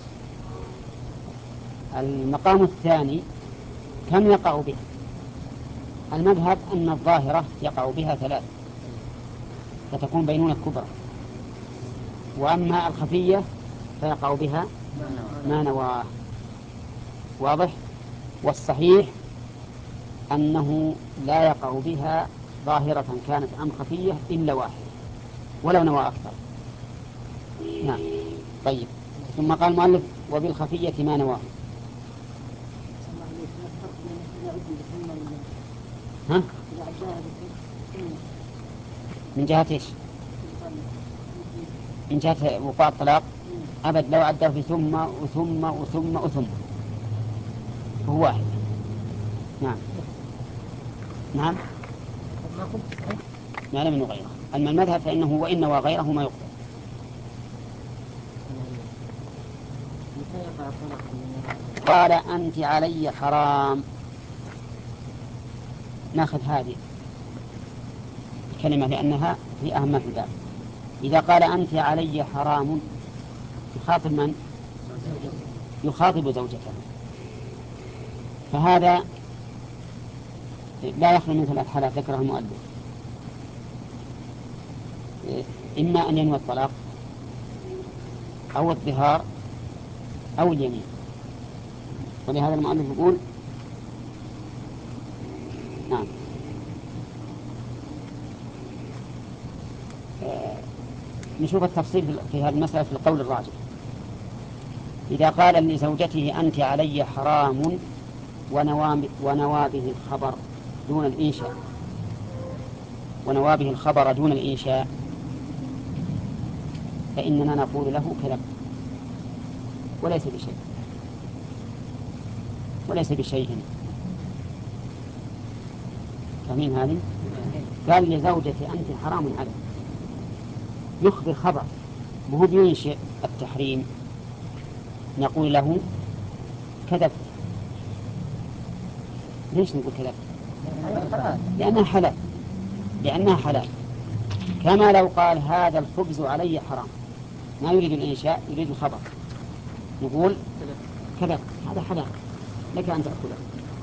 المقام الثاني كم يقع بها، المذهب أن الظاهرة يقع بها ثلاث فتكون بينونة كبرى، وأما الخفية فيقع بها ما نواه، واضح؟ والصحيح أنه لا يقع بها ظاهرة كانت أم خفية إلا واحد ولو نوى أكثر. نعم. طيب، ثم قال المؤلف وبالخفية ما نواه. ها؟ من جهة إيش؟ من جهة وقوع الطلاق أبد لو عداه في ثم وثم وثم وثم هو واحد. نعم نعم ما لم غيره. أما المذهب فإنه وإن نوى غيره ما يقبل. قال أنت علي حرام. ناخذ هذه الكلمة لأنها هي أهم في الباب. إذا قال أنت علي حرام يخاطب من؟ يخاطب زوجته، فهذا لا يخلو من ثلاث حالات ذكرها المؤلف، إما أن ينوي الطلاق أو الظهار أو اليمين. ولهذا المؤلف يقول نعم آه نشوف التفصيل في هذه المسألة في القول الراجح. إذا قال لزوجته أنت علي حرام ونوى به الخبر دون الإنشاء ونوى به الخبر دون الإنشاء فإننا نقول له كذب وليس بشيء وليس بشيء. فمين هذه؟ قال لزوجتي أنت حرام علي، يخبر خبر وهو بينشئ التحريم، نقول له كذب. ليش نقول كذب؟ لأنها حلال لأنها حلال كما لو قال هذا الخبز علي حرام، ما يريد الإنشاء يريد الخبر، نقول كذب هذا حلال لك أن تأكله.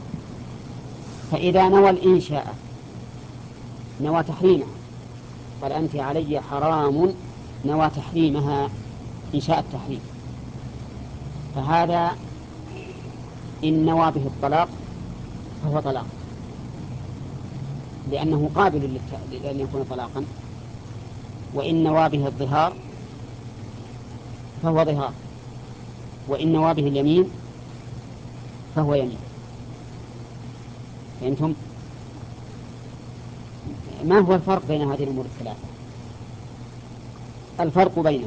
فإذا نوى الإنشاء نوى تحريمه، قال أنت علي حرام نوى تحريمها إنشاء التحريم، فهذا إن نوى به الطلاق فهو طلاق لأنه قابل لأن يكون طلاقا، وإن نوى به الظهار فهو ظهار، وإن نوى به اليمين فهو يمين. فأنتم ما هو الفرق بين هذه الأمور الثلاثة؟ الفرق بينهم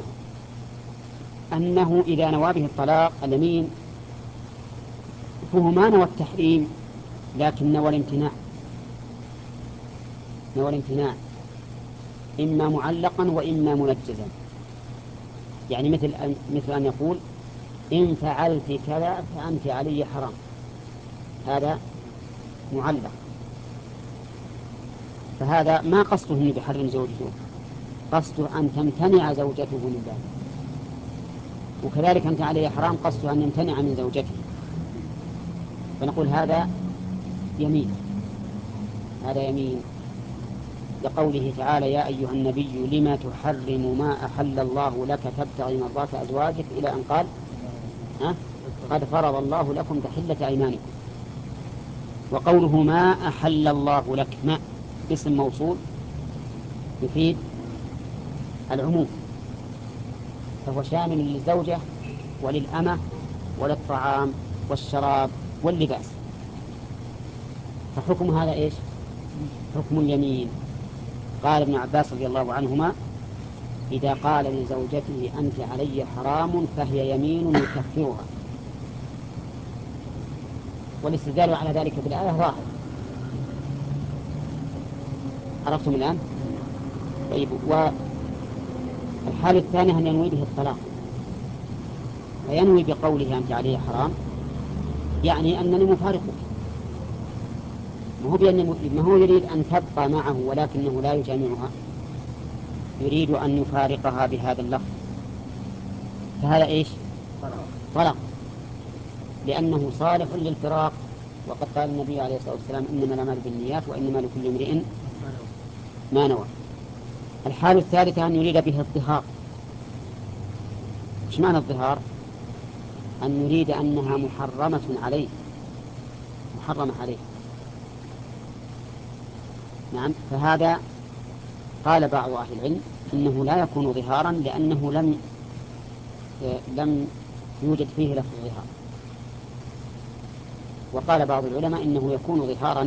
أنه إذا نوى به الطلاق اليمين فهو ما نوى التحريم لكن نوى الامتناع نوى الامتناع إما معلقا وإما منجزا، يعني مثل أن, مثل أن يقول إن فعلت كذا فأنت علي حرام، هذا معلق، فهذا ما قصده أن بحرم زوجته، قصده أن تمتنع زوجته من ذلك، وكذلك أنت عليه حرام قصده أن يمتنع من زوجته، فنقول هذا يمين، هذا يمين لقوله تعالى يا أيها النبي لما تحرم ما أحل الله لك تبتغي مرضات أزواجك إلى أن قال ها؟ قد فرض الله لكم تحلة أيمانكم. وقوله ما أحل الله لك، ما اسم موصول يفيد العموم، فهو شامل للزوجة وللأمة وللطعام والشراب واللباس، فحكم هذا إيش؟ حكم اليمين. قال ابن عباس رضي الله عنهما إذا قال لزوجته أنت علي حرام فهي يمين يكفرها، والاستدلال على ذلك بالآية ظاهر. عرفتم الآن؟ طيب، والحال الثانية أن ينوي به الطلاق، فينوي بقوله أنت علي حرام يعني أنني مفارقك، ما هو يريد أن تبقى معه ولكنه لا يجامعها، يريد أن يفارقها بهذا اللفظ، فهذا إيش؟ طلاق، لأنه صالح للفراق. وقد قال النبي عليه الصلاة والسلام إنما الأعمال بالنيات وإنما لكل امرئ ما نوى. الحال الثالثة أن يريد به الظهار. إيش معنى الظهار؟ أن يريد أنها محرمة عليه، محرمة عليه. نعم، فهذا قال بعض أهل العلم إنه لا يكون ظهارا لأنه لم لم يوجد فيه لفظ الظهار. وقال بعض العلماء إنه يكون ظهارا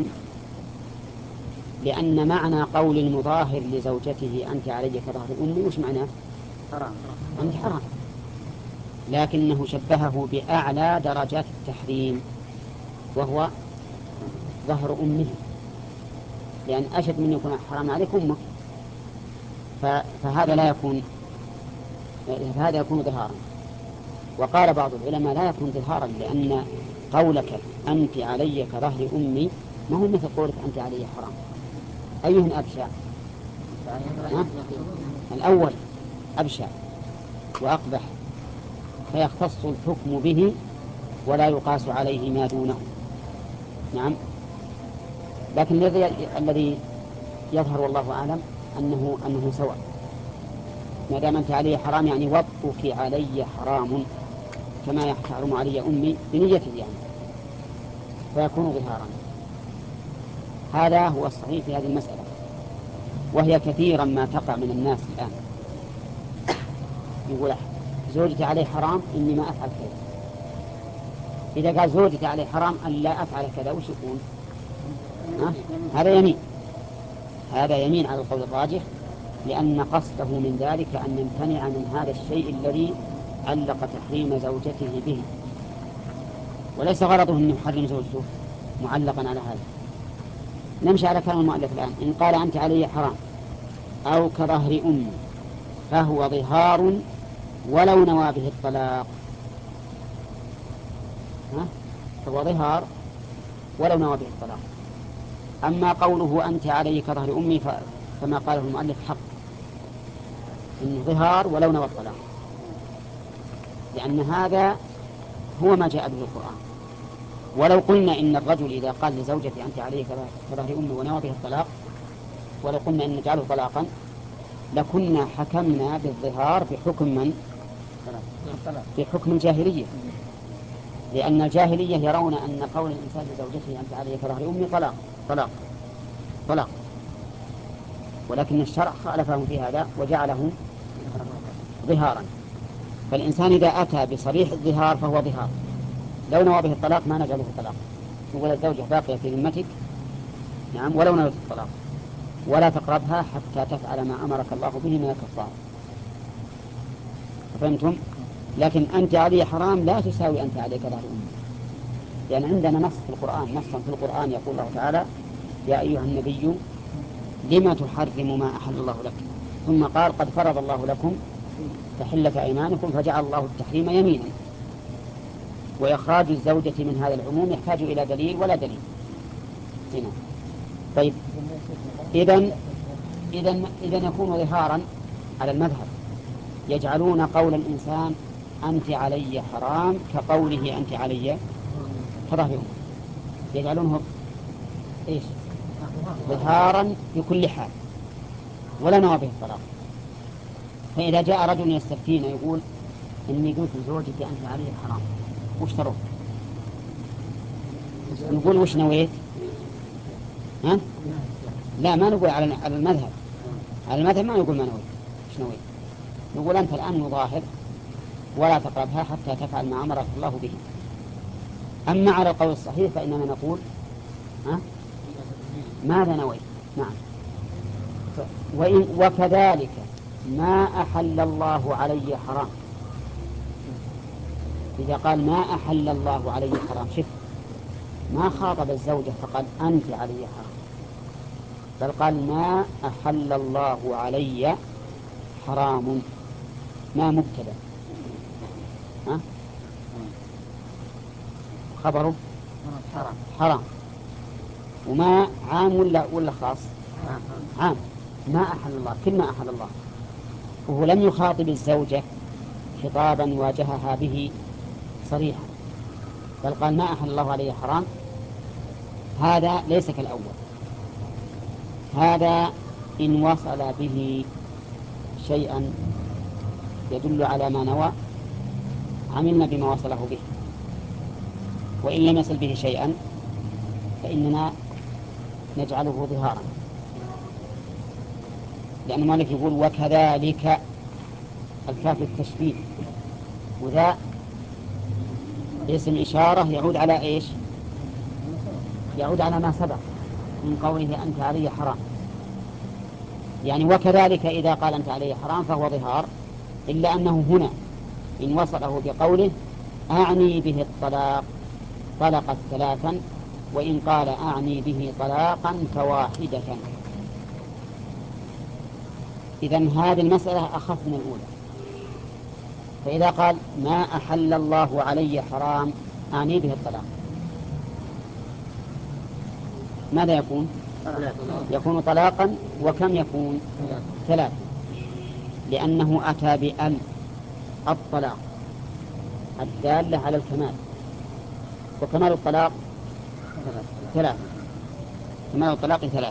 لأن معنى قول المظاهر لزوجته أنت علي كظهر أمي وش معناه؟ حرام، أنت حرام، لكنه شبهه بأعلى درجات التحريم وهو ظهر أمه، لأن أشد من يكون حرام عليك أمك، فهذا لا يكون، فهذا يكون ظهارا. وقال بعض العلماء لا يكون ظهارا لأن قولك أنت علي كظهر أمي ما هو مثل قولك أنت علي حرام، أيهن أبشع؟ الأول أبشع وأقبح، فيختص الحكم به ولا يقاس عليه ما دونه. نعم، لكن الذي يظهر والله أعلم أنه أنه سواء، ما دام أنت علي حرام يعني وطئك علي حرام كما يحرم علي أمي بنيته يعني، فيكون ظهارا. هذا هو الصحيح في هذه المسألة، وهي كثيرا ما تقع من الناس الآن. يقول زوجتي عليه حرام إني ما أفعل كذا، إذا قال زوجتي عليه حرام أن لا أفعل كذا وش يكون؟ أه؟ هذا يمين، هذا يمين على القول الراجح، لأن قصده من ذلك أن يمتنع من هذا الشيء الذي علق تحريم زوجته به، وليس غرضه أن يحرم زوجته معلقا على هذا. نمشي على كلام المؤلف الآن. إن قال أنت علي حرام أو كظهر أمي فهو ظهار ولو نوى به الطلاق. ها؟ فهو ظهار ولو نوى به الطلاق. أما قوله أنت علي كظهر أمي فما قاله المؤلف حق، إنه ظهار ولو نوى الطلاق، لأن هذا هو ما جاء به القرآن. ولو قلنا إن الرجل إذا قال لزوجته أنت علي كظهر أمي ونوى به الطلاق، ولو قلنا إن نجعله طلاقا لكنا حكمنا بالظهار بحكم من؟ بحكم الجاهلية، لأن الجاهلية يرون أن قول الإنسان لزوجته أنت علي كظهر أمي طلاق طلاق طلاق، ولكن الشرع خالفهم في هذا وجعله ظهارا. فالإنسان إذا أتى بصريح الظهار فهو ظهار، لو نوى به الطلاق ما نجعله طلاق، يقول الزوجة باقية في ذمتك، نعم، ولو نوى الطلاق، ولا تقربها حتى تفعل ما أمرك الله به من الكفارة. فهمتم؟ لكن أنت علي حرام لا تساوي أنت عليك ظهر أمي، لأن يعني عندنا نص في القرآن، نصا في القرآن يقول الله تعالى يا أيها النبي لما تحرم ما أحل الله لك، ثم قال قد فرض الله لكم تحلة أيمانكم، فجعل الله التحريم يمينا. وإخراج الزوجة من هذا العموم يحتاج إلى دليل ولا دليل هنا. طيب، إذن إذن إذن يكون ظهارا على المذهب، يجعلون قول الإنسان أنت علي حرام كقوله أنت علي كظهر يجعلونه إيش ظهارا في كل حال ولا نوى به الطلاق. فإذا جاء رجل يستفتينا يقول إني قلت لزوجتي أنت علي حرام وش ترد؟ نقول وش نويت؟ ها؟ لا ما نقول على المذهب، على المذهب ما نقول ما نويت. وش نويت؟ نقول أنت الآن مظاهر ولا تقربها حتى تفعل ما أمرك الله به. أما على القول الصحيح فإننا نقول ها؟ ماذا نويت؟ نعم. وإن وكذلك ما أحل الله علي حرام. إذا قال ما أحل الله علي حرام شف ما خاطب الزوجة فقال أنت علي حرام، بل قال ما أحل الله علي حرام. ما مبتدأ ها؟ خبره حرام حرام. وما عام ولا ولا خاص؟ عام. ما أحل الله كل ما أحل الله، وهو لم يخاطب الزوجة خطابا واجهها به صريحا، بل قال ما أحل الله عليه حرام. هذا ليس كالأول. هذا إن وصل به شيئا يدل على ما نوى عملنا بما وصله به، وإن لم يصل به شيئا فإننا نجعله ظهارا، لأن مالك يقول وكذلك الكاف التشبيه، وذا اسم إشارة يعود على إيش؟ يعود على ما سبق من قوله أنت علي حرام. يعني وكذلك إذا قال أنت علي حرام فهو ظهار، إلا أنه هنا إن وصله بقوله أعني به الطلاق طلقت ثلاثا، وإن قال أعني به طلاقا فواحدة. إذن هذه المسألة أخف من الأولى. فإذا قال ما أحل الله علي حرام أعني به الطلاق ماذا يكون؟ يكون طلاقا. وكم يكون؟ ثلاث، لأنه أتى بأل الطلاق الدالة على الكمال، وكمال الطلاق ثلاثة، كمال الطلاق ثلاثة.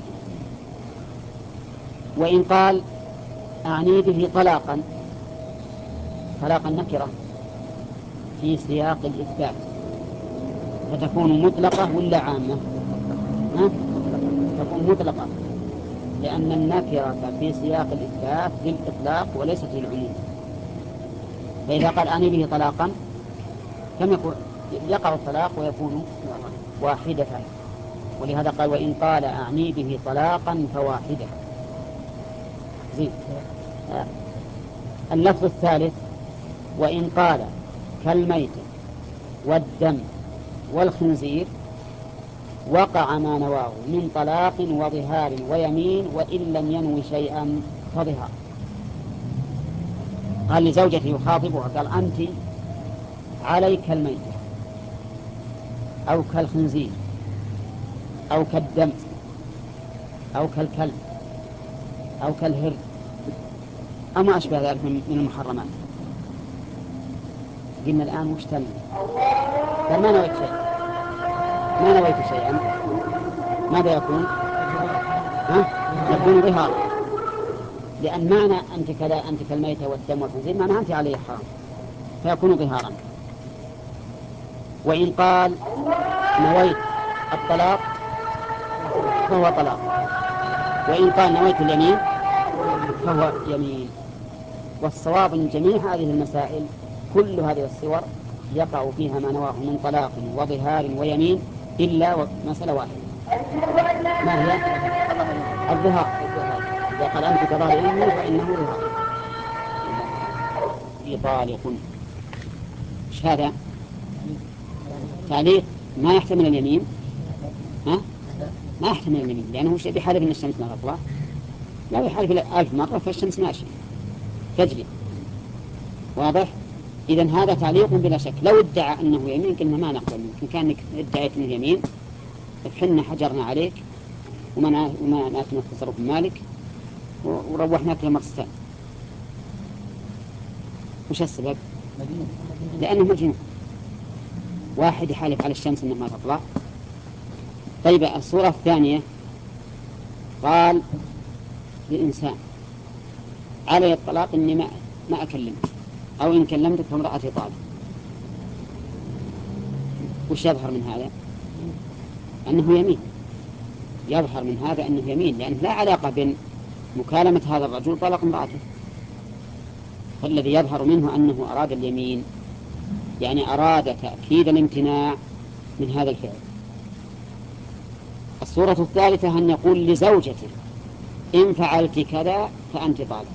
وإن قال أعني به طلاقا، طلاقا نكرة في سياق الإثبات فتكون مطلقة ولا عامة؟ ها؟ تكون مطلقة، لأن النكرة في سياق الإثبات للإطلاق وليست للعموم. فإذا قال أعني به طلاقا كم يكون؟ يقع الطلاق ويكون واحدة، ولهذا قال وإن قال أعني به طلاقا فواحدة. زين. آه. اللفظ الثالث وإن قال كالميت والدم والخنزير وقع ما نواه من طلاق وظهار ويمين وإن لم ينوي شيئا فظهار. قال لزوجته يخاطبها قال أنت عليك الميت أو كالخنزير أو كالدم أو كالكلب أو كالهر أو ما أشبه ذلك من المحرمات. قلنا الآن وش تنوي؟ قال ما نويت شيء، ما نويت شيئا. ماذا يكون؟ ها؟ يكون ظهارا، لأن معنى أنت كذا أنت كالميتة والدم والخنزير معنى أنت عليه حرام، فيكون ظهارا. وإن قال نويت الطلاق فهو طلاق، وإن قال نويت اليمين فهو يمين. والصواب من جميع هذه المسائل كل هذه الصور يقع فيها ما نواه من طلاق وظهار ويمين إلا مسألة واحدة، ما هي؟ الظهار. إذا قال أنت كظهر يمين فإنه ظهار. طالق إيش هذا؟ تعليق ما يحتمل اليمين. ها؟ ما يحتمل اليمين لأنه شيء بحالف أن الشمس ما تطلع، لا بحالف ألف مرة فالشمس ماشي تجري. واضح؟ إذن هذا تعليق بلا شك. لو ادعى أنه يمين قلنا ما نقبل منك، إن كان ادعيت أنه يمين فحنا حجرنا عليك وما وما ناتنا تصرف مالك وروحناك لمرستان. وش السبب؟ لأنه مجنون. واحد يحالف على الشمس أنها ما تطلع. طيب الصورة الثانية قال للإنسان علي الطلاق إني ما ما أكلمك، أو إن كلمتك فامرأتي طالق. وش يظهر من هذا؟ أنه يمين. يظهر من هذا أنه يمين، لأنه لا علاقة بين مكالمة هذا الرجل طلق امرأته. فالذي يظهر منه أنه أراد اليمين، يعني أراد تأكيد الامتناع من هذا الفعل. الصورة الثالثة أن يقول لزوجته إن فعلت كذا فأنت طالق.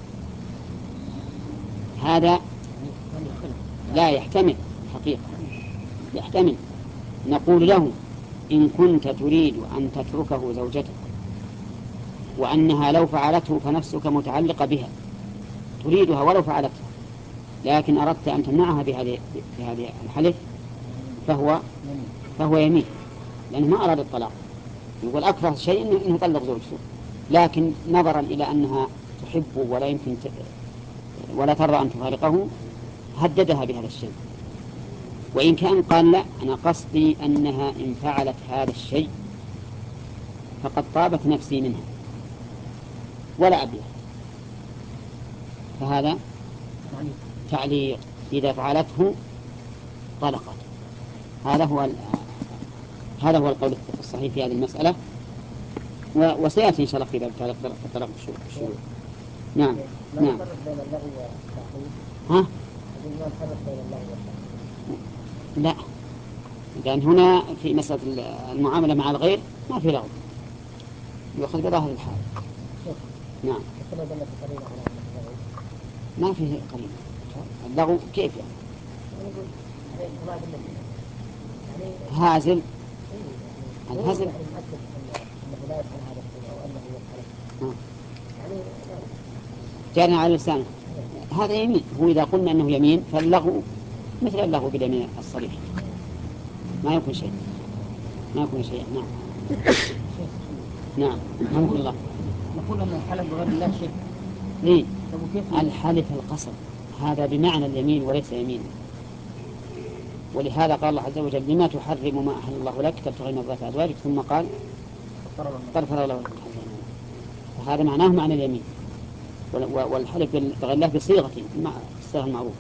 هذا لا يحتمل حقيقة، يحتمل. نقول له إن كنت تريد أن تتركه زوجتك وأنها لو فعلته فنفسك متعلقة بها، تريدها ولو فعلتها، لكن أردت أن تمنعها بهذه بهذه الحلف، فهو فهو يمين، لأنه ما أراد الطلاق. يقول أكثر شيء إنه, إنه يطلق زوجته، لكن نظرا إلى أنها تحبه ولا يمكن ت... ولا ترى أن تفارقه هددها بهذا الشيء. وإن كان قال لا، أنا قصدي أنها إن فعلت هذا الشيء فقد طابت نفسي منها ولا أبيها، فهذا تعليق. إذا فعلته طلقت. هذا هو هذا هو القول الصحيح في هذه المسألة، وسيأتي إن شاء الله في ذلك الطلاق الشروع. نعم نعم. ها؟ لا، لأن هنا في مسألة المعاملة مع الغير ما في لغو، يأخذ بظاهر الحال. نعم. ما فيه قريب اللغو كيف يعني؟ هازل الهزل جارنا على لسانه، هذا يمين. هو إذا قلنا أنه يمين فاللغو مثل اللغو باليمين الصريح، ما يكون شيء، ما يكون شيء. نعم نعم. الحمد لله. نقول أن الحلف بغير الله شرك. ليه؟ الحلف القسم هذا بمعنى اليمين وليس يمين، ولهذا قال الله عز وجل لما تحرم ما أحل الله لك تبتغي مرضات أزواجك، ثم قال قد فرض الله لك. فهذا معناه معنى اليمين، والحلف بغير الله بصيغة الصيغة المعروفة.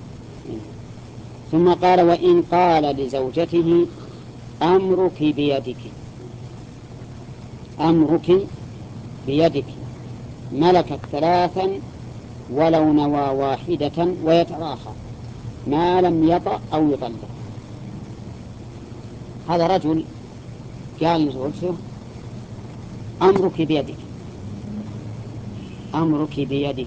ثم قال وإن قال لزوجته أمرك بيدك، أمرك بيدك ملكت ثلاثا ولو نوى واحدة ويتراخى ما لم يطأ أو يطلق. هذا رجل قال لزوجته أمرك بيدك، أمرك بيدك.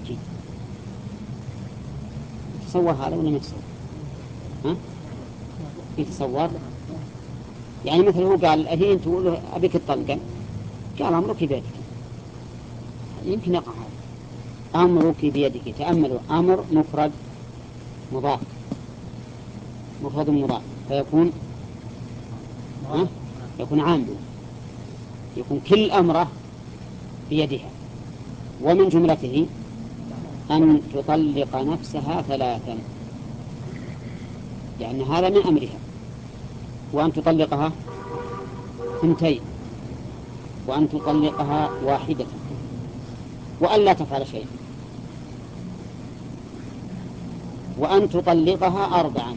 تصور هذا ولا ما يتصور؟ ها؟ يتصور؟ يعني مثل هو قال الحين تقول له أبيك الطلقة، قال أمرك بيدك، يمكن يقع هذا. أمرك بيدك، تأملوا، أمر مفرد مضاف، مفرد مضاف، فيكون ها؟ يكون عام، يكون كل أمره بيدها. ومن جملته أن تطلق نفسها ثلاثا، لأن هذا من أمرها، وأن تطلقها ثنتين، وأن تطلقها واحدة، وأن لا تفعل شيء، وأن تطلقها أربعا.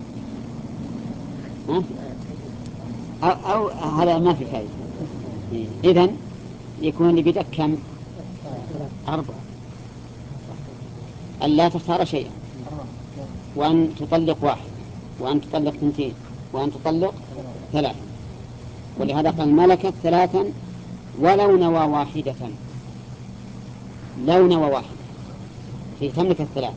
ها؟ أو, أو هذا ما في فائدة. إذن يكون اللي بيدك كم؟ أربعة. أن لا تختار شيئا، وأن تطلق واحد، وأن تطلق ثنتين، وأن تطلق ثلاثة. ولهذا قال ملكت ثلاثا ولو نوى واحدة، لو نوى واحدة في تملك الثلاث.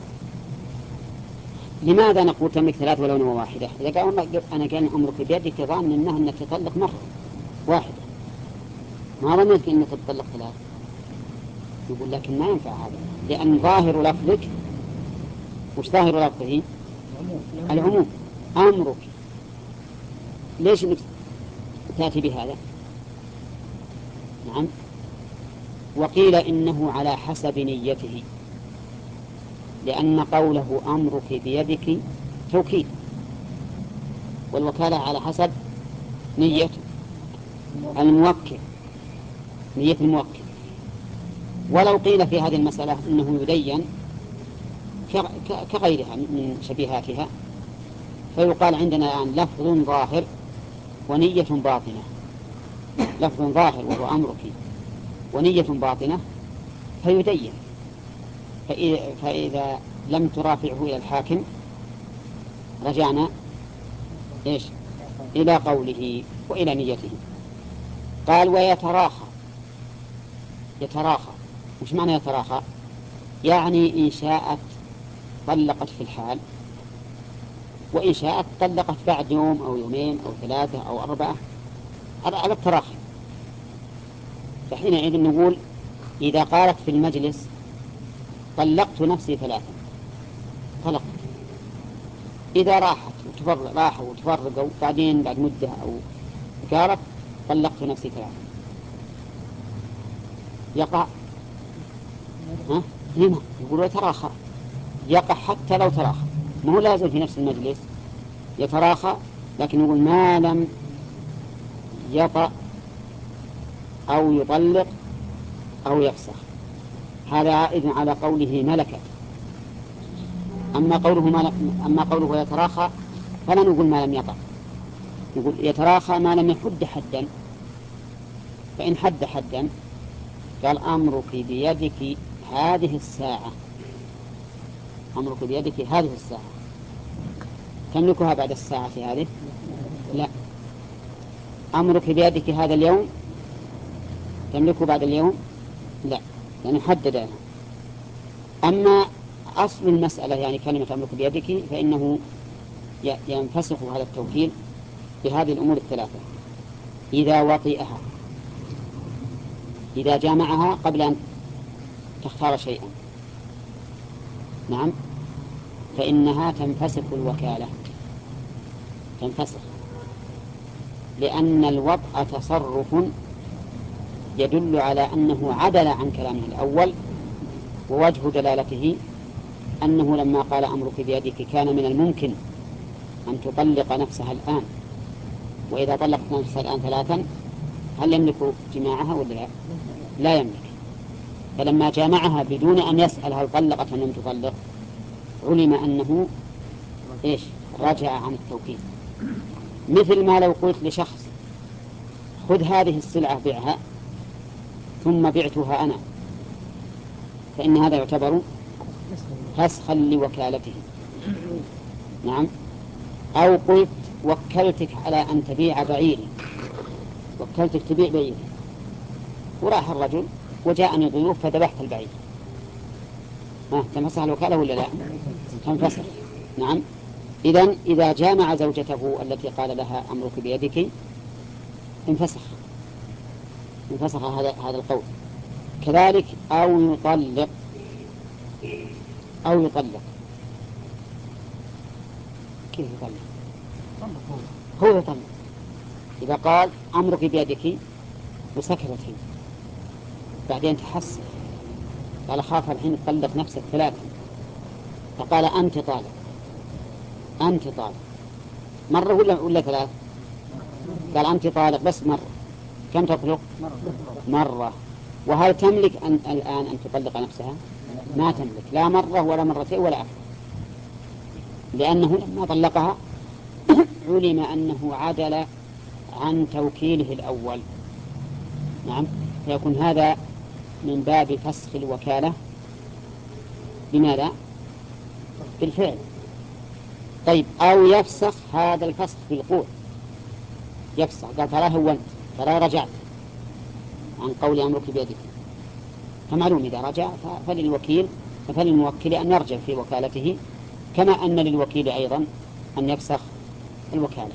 لماذا نقول تملك ثلاث ولو نوى واحدة؟ إذا قال أنا كان أمرك بيدك ظن أنها أنك تطلق مرة واحدة، ما ظنيتك أنك تطلق ثلاث. يقول لكن ما ينفع هذا، لأن ظاهر لفظك، وش ظاهر لفظه؟ العموم. أمرك، ليش انك تأتي بهذا؟ نعم. وقيل إنه على حسب نيته، لأن قوله أمرك بيدك توكيد، والوكالة على حسب نية الموكل، نية الموكل. ولو قيل في هذه المسألة إنه يدين كغيرها من شبيهاتها، فيقال عندنا الآن لفظ ظاهر ونية باطنة، لفظ ظاهر وهو أمرك ونية باطنة فيدين، فإذا لم ترافعه إلى الحاكم رجعنا إيش؟ إلى قوله وإلى نيته. قال ويتراخى، يتراخى مش معنى يتراخى؟ يعني إن شاءت طلقت في الحال، وإن شاءت طلقت بعد يوم أو يومين أو ثلاثة أو أربعة، على التراخي. فحينئذ نقول إذا قالت في المجلس طلقت نفسي ثلاثة طلقت، إذا راحت وتفرق راحوا وتفرقوا بعدين بعد مدة أو قالت طلقت نفسي ثلاثة، يقع ها؟ هنا يقول يتراخى، يقع حتى لو تراخى، ما هو لازم في نفس المجلس يتراخى، لكن يقول ما لم يطأ أو يطلق أو يفسخ. هذا عائد على قوله ملكت. أما قوله ما أما قوله يتراخى فلا نقول ما لم يطأ، نقول يتراخى ما لم يحد حدا. فإن حد حدا قال أمرك بيدك هذه الساعة، أمرك بيدك هذه الساعة، تملكها بعد الساعة هذه؟ لا. أمرك بيدك هذا اليوم، تملكه بعد اليوم؟ لا، يعني حددها. أما أصل المسألة يعني كلمة أمرك بيدك فإنه ينفسخ هذا التوكيل بهذه الأمور الثلاثة: إذا وطئها، إذا جامعها قبل أن تختار شيئا، نعم، فإنها تنفسخ الوكالة، تنفسخ، لأن الوطء تصرف يدل على أنه عدل عن كلامه الأول، ووجه دلالته أنه لما قال أمرك بيدك كان من الممكن أن تطلق نفسها الآن، وإذا طلقت نفسها الآن ثلاثا هل يملك جماعها ولا لا؟ لا يملك. فلما جامعها بدون أن يسأل هل طلقت أم لم تطلق علم أنه إيش؟ رجع عن التوكيد. مثل ما لو قلت لشخص خذ هذه السلعة بيعها ثم بعتها أنا، فإن هذا يعتبر فسخا لوكالته، نعم. أو قلت وكلتك على أن تبيع بعيري، وكلتك تبيع بعيري، وراح الرجل وجاءني ضيوف فذبحت البعير، ها تنفسخ الوكالة ولا لا؟ تنفسخ، نعم. إذن إذا جامع زوجته التي قال لها أمرك بيدك انفسخ، انفسخ هذا هذا القول. كذلك أو يطلق، أو يطلق كيف يطلق؟ هو يطلق. إذا قال أمرك بيدك وسكتت هي، بعدين تحسن قال خاف الحين تطلق نفسك ثلاثة، فقال أنت طالق، أنت طالق مرة ولا ولا ثلاث؟ قال أنت طالق بس مرة، كم تطلق؟ مرة. وهل تملك أن الآن أن تطلق نفسها؟ ما تملك، لا مرة ولا مرتين ولا أكثر، لأنه لما طلقها علم أنه عدل عن توكيله الأول، نعم. فيكون هذا من باب فسخ الوكالة بماذا؟ بالفعل. طيب أو يفسخ هذا الفسخ بالقول، يفسخ قال ترى هونت، ترى رجعت عن قول أمرك بيدك، فمعلوم إذا رجع فللوكيل فللموكل أن يرجع في وكالته، كما أن للوكيل أيضا أن يفسخ الوكالة.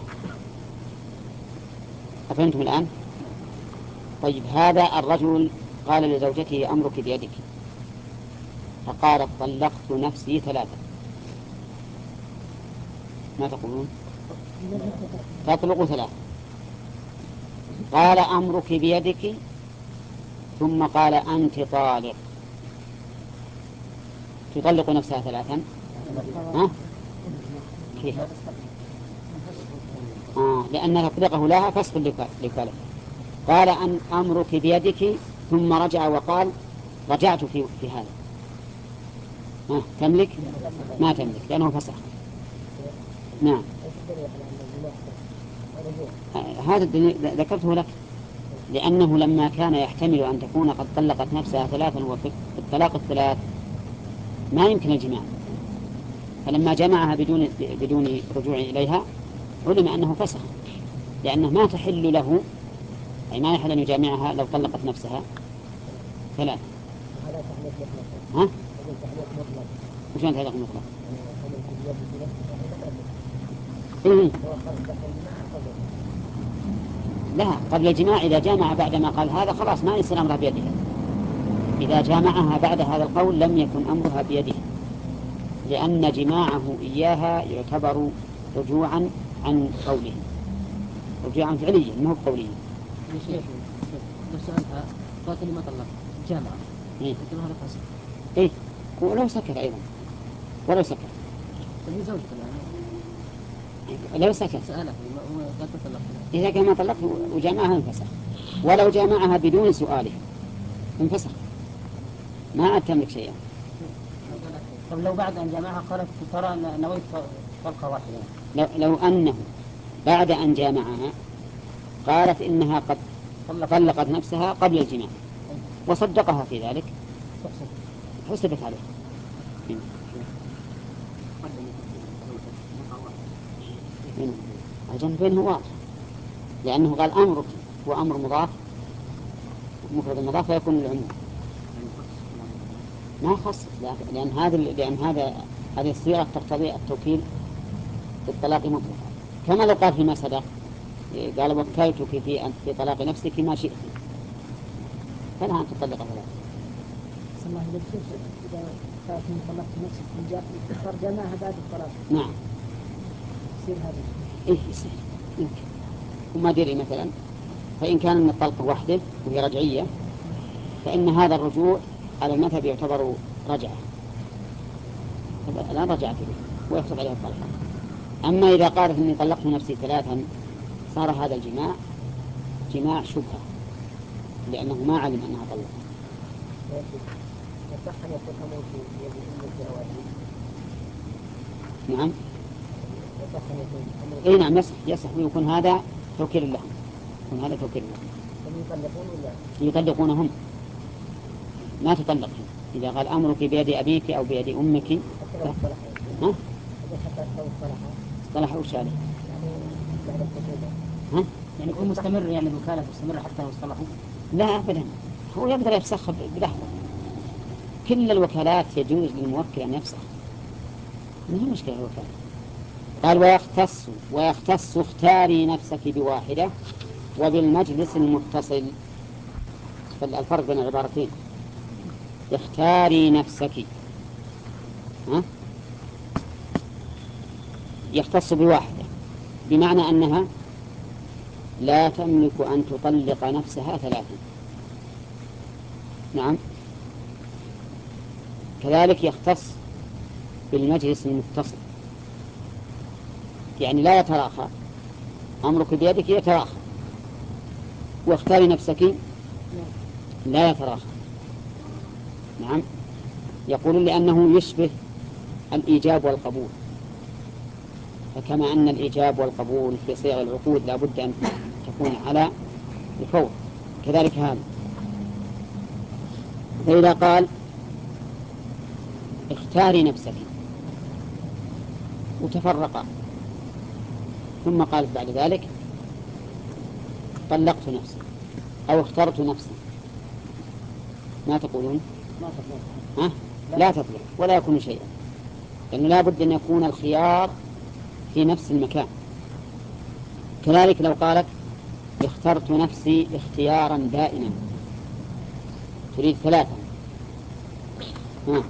أفهمتم الآن؟ طيب هذا الرجل قال لزوجته أمرك بيدك، فقالت طلقت نفسي ثلاثة، ما تقولون؟ تطلق ثلاثة. قال أمرك بيدك ثم قال أنت طالق، تطلق نفسها ثلاثا؟ ها؟ كيف؟ آه لأن تطلقه لها فسخ لوكالته. قال أن أمرك بيدك ثم رجع وقال رجعت في, في هذا. آه تملك؟ ما تملك لأنه فسخ. نعم. هذا ذكرته لك لأنه لما كان يحتمل أن تكون قد طلقت نفسها ثلاثا وفي الطلاق الثلاث ما يمكن الجماع، فلما جمعها بدون بدون رجوع إليها علم أنه فسخ، لأنه ما تحل له، أي ما يحل أن يجامعها لو طلقت نفسها ثلاث. ها؟ وشون تعليق مطلق؟ إيه؟ لا، قبل الجماع إذا جامع بعدما قال هذا خلاص ما يصير أمرها بيدها. إذا جامعها بعد هذا القول لم يكن أمرها بيده، لأن جماعه إياها يعتبر رجوعا عن قوله، رجوعا فعليا ما هو قوليا. لو سألتها قالت لي ما طلقت جامعة إيه؟ قلت لها هذا فاسق. إيه؟ ولو سكر أيضا، ولو سكر. طيب زوجته لو سكت سألها قالت ما طلقت. إذا كان ما طلقت وجامعها انفسخ، ولو جامعها بدون سؤاله انفسخ ما عاد تملك شيئا. طب لو بعد أن جامعها قالت ترى نويت طلقة واحدة، لو, لو أنه بعد أن جامعها قالت إنها قد طلقت نفسها قبل الجماع وصدقها في ذلك حسبت عليه. الجنبين هو واضح، لأنه قال أمرك وأمر مضاف مفرد مضاف فيكون العموم ما خص، لأن هذا لأن هذا هذه الصيغة تقتضي التوكيل بالطلاق مطلقا، كما لو قال فيما سبق قال وكلتك في أنت في طلاق نفسك ما شئت فلها أن تطلق ثلاثة. الله يذكر إذا كانت طلقت نفسك من جاء ترجمها بعد الطلاق. نعم. يصير هذا. إيه يصير يمكن. وما دري مثلا فإن كان من الطلقة واحدة وهي رجعية فإن هذا الرجوع على المذهب يعتبر رجعة، لا رجعت به ويحسب عليها الطلقة. أما إذا قالت إني طلقت نفسي ثلاثا صار هذا الجماع جماع شبهة لأنه ما علم أنها طلقت. نعم. اي نعم يصح يصح ويكون هذا توكيل لهم، يكون هذا توكيل لهم. يطلقونهم ما تطلقهم إذا قال أمرك بيد أبيك أو بيد أمك. ها؟ اصطلحوا وش عليه؟ ها؟ يعني يكون مستمر، يعني الوكالة مستمرة حتى يصطلحوا؟ لا أبدا، هو يقدر يفسخ بلحظة. كل الوكالات يجوز للموكل أن يفسخ، ما هي مشكلة الوكالة. قال ويختص ويختص اختاري نفسك بواحدة وبالمجلس المتصل. فالفرق بين العبارتين اختاري نفسك ها؟ يختص بواحدة بمعنى أنها لا تملك أن تطلق نفسها ثلاثا. نعم. كذلك يختص بالمجلس المتصل، يعني لا يتراخى، أمرك بيدك يتراخى، واختاري نفسك لا يتراخى. نعم. يقول لأنه يشبه الإيجاب والقبول، فكما أن الإيجاب والقبول في صيغ العقود لا بد أن تكون على الفور كذلك هذا. فإذا قال اختاري نفسك وتفرقا ثم قالت بعد ذلك طلقت نفسي أو اخترت نفسي، ما تقولون؟ ها؟ لا تطلق ولا يكون شيئا، لأنه لا بد أن يكون الخيار في نفس المكان. كذلك لو قالت اخترت نفسي اختيارا دائما تريد ثلاثة، ها؟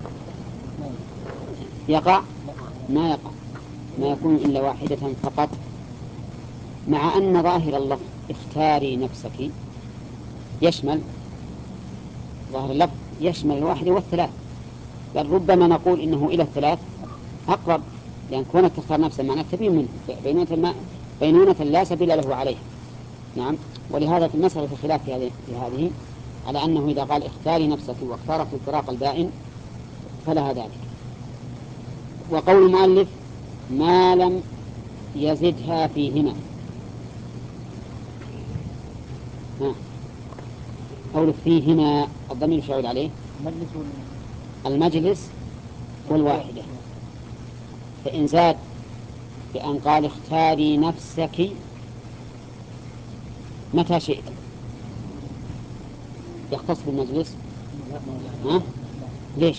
يقع؟ ما يقع، ما يكون إلا واحدة فقط، مع أن ظاهر اللفظ اختاري نفسك يشمل ظاهر اللفظ يشمل الواحدة والثلاث، بل ربما نقول إنه إلى الثلاث أقرب، لأن كونك تختار نفسا معناه تبين منه بينونة, ما بينونة لا سبيل له عليها. نعم. ولهذا في المسألة في خلاف في هذه, في هذه على أنه إذا قال اختاري نفسك واختارت الفراق البائن فلها ذلك. وقول المؤلف ما لم يزدها فيهما، ها قول فيهما الضمير يشعر عليه المجلس والواحدة، فإن زاد بأن قال اختاري نفسك متى شئت يختص بالمجلس؟ ها؟ ليش؟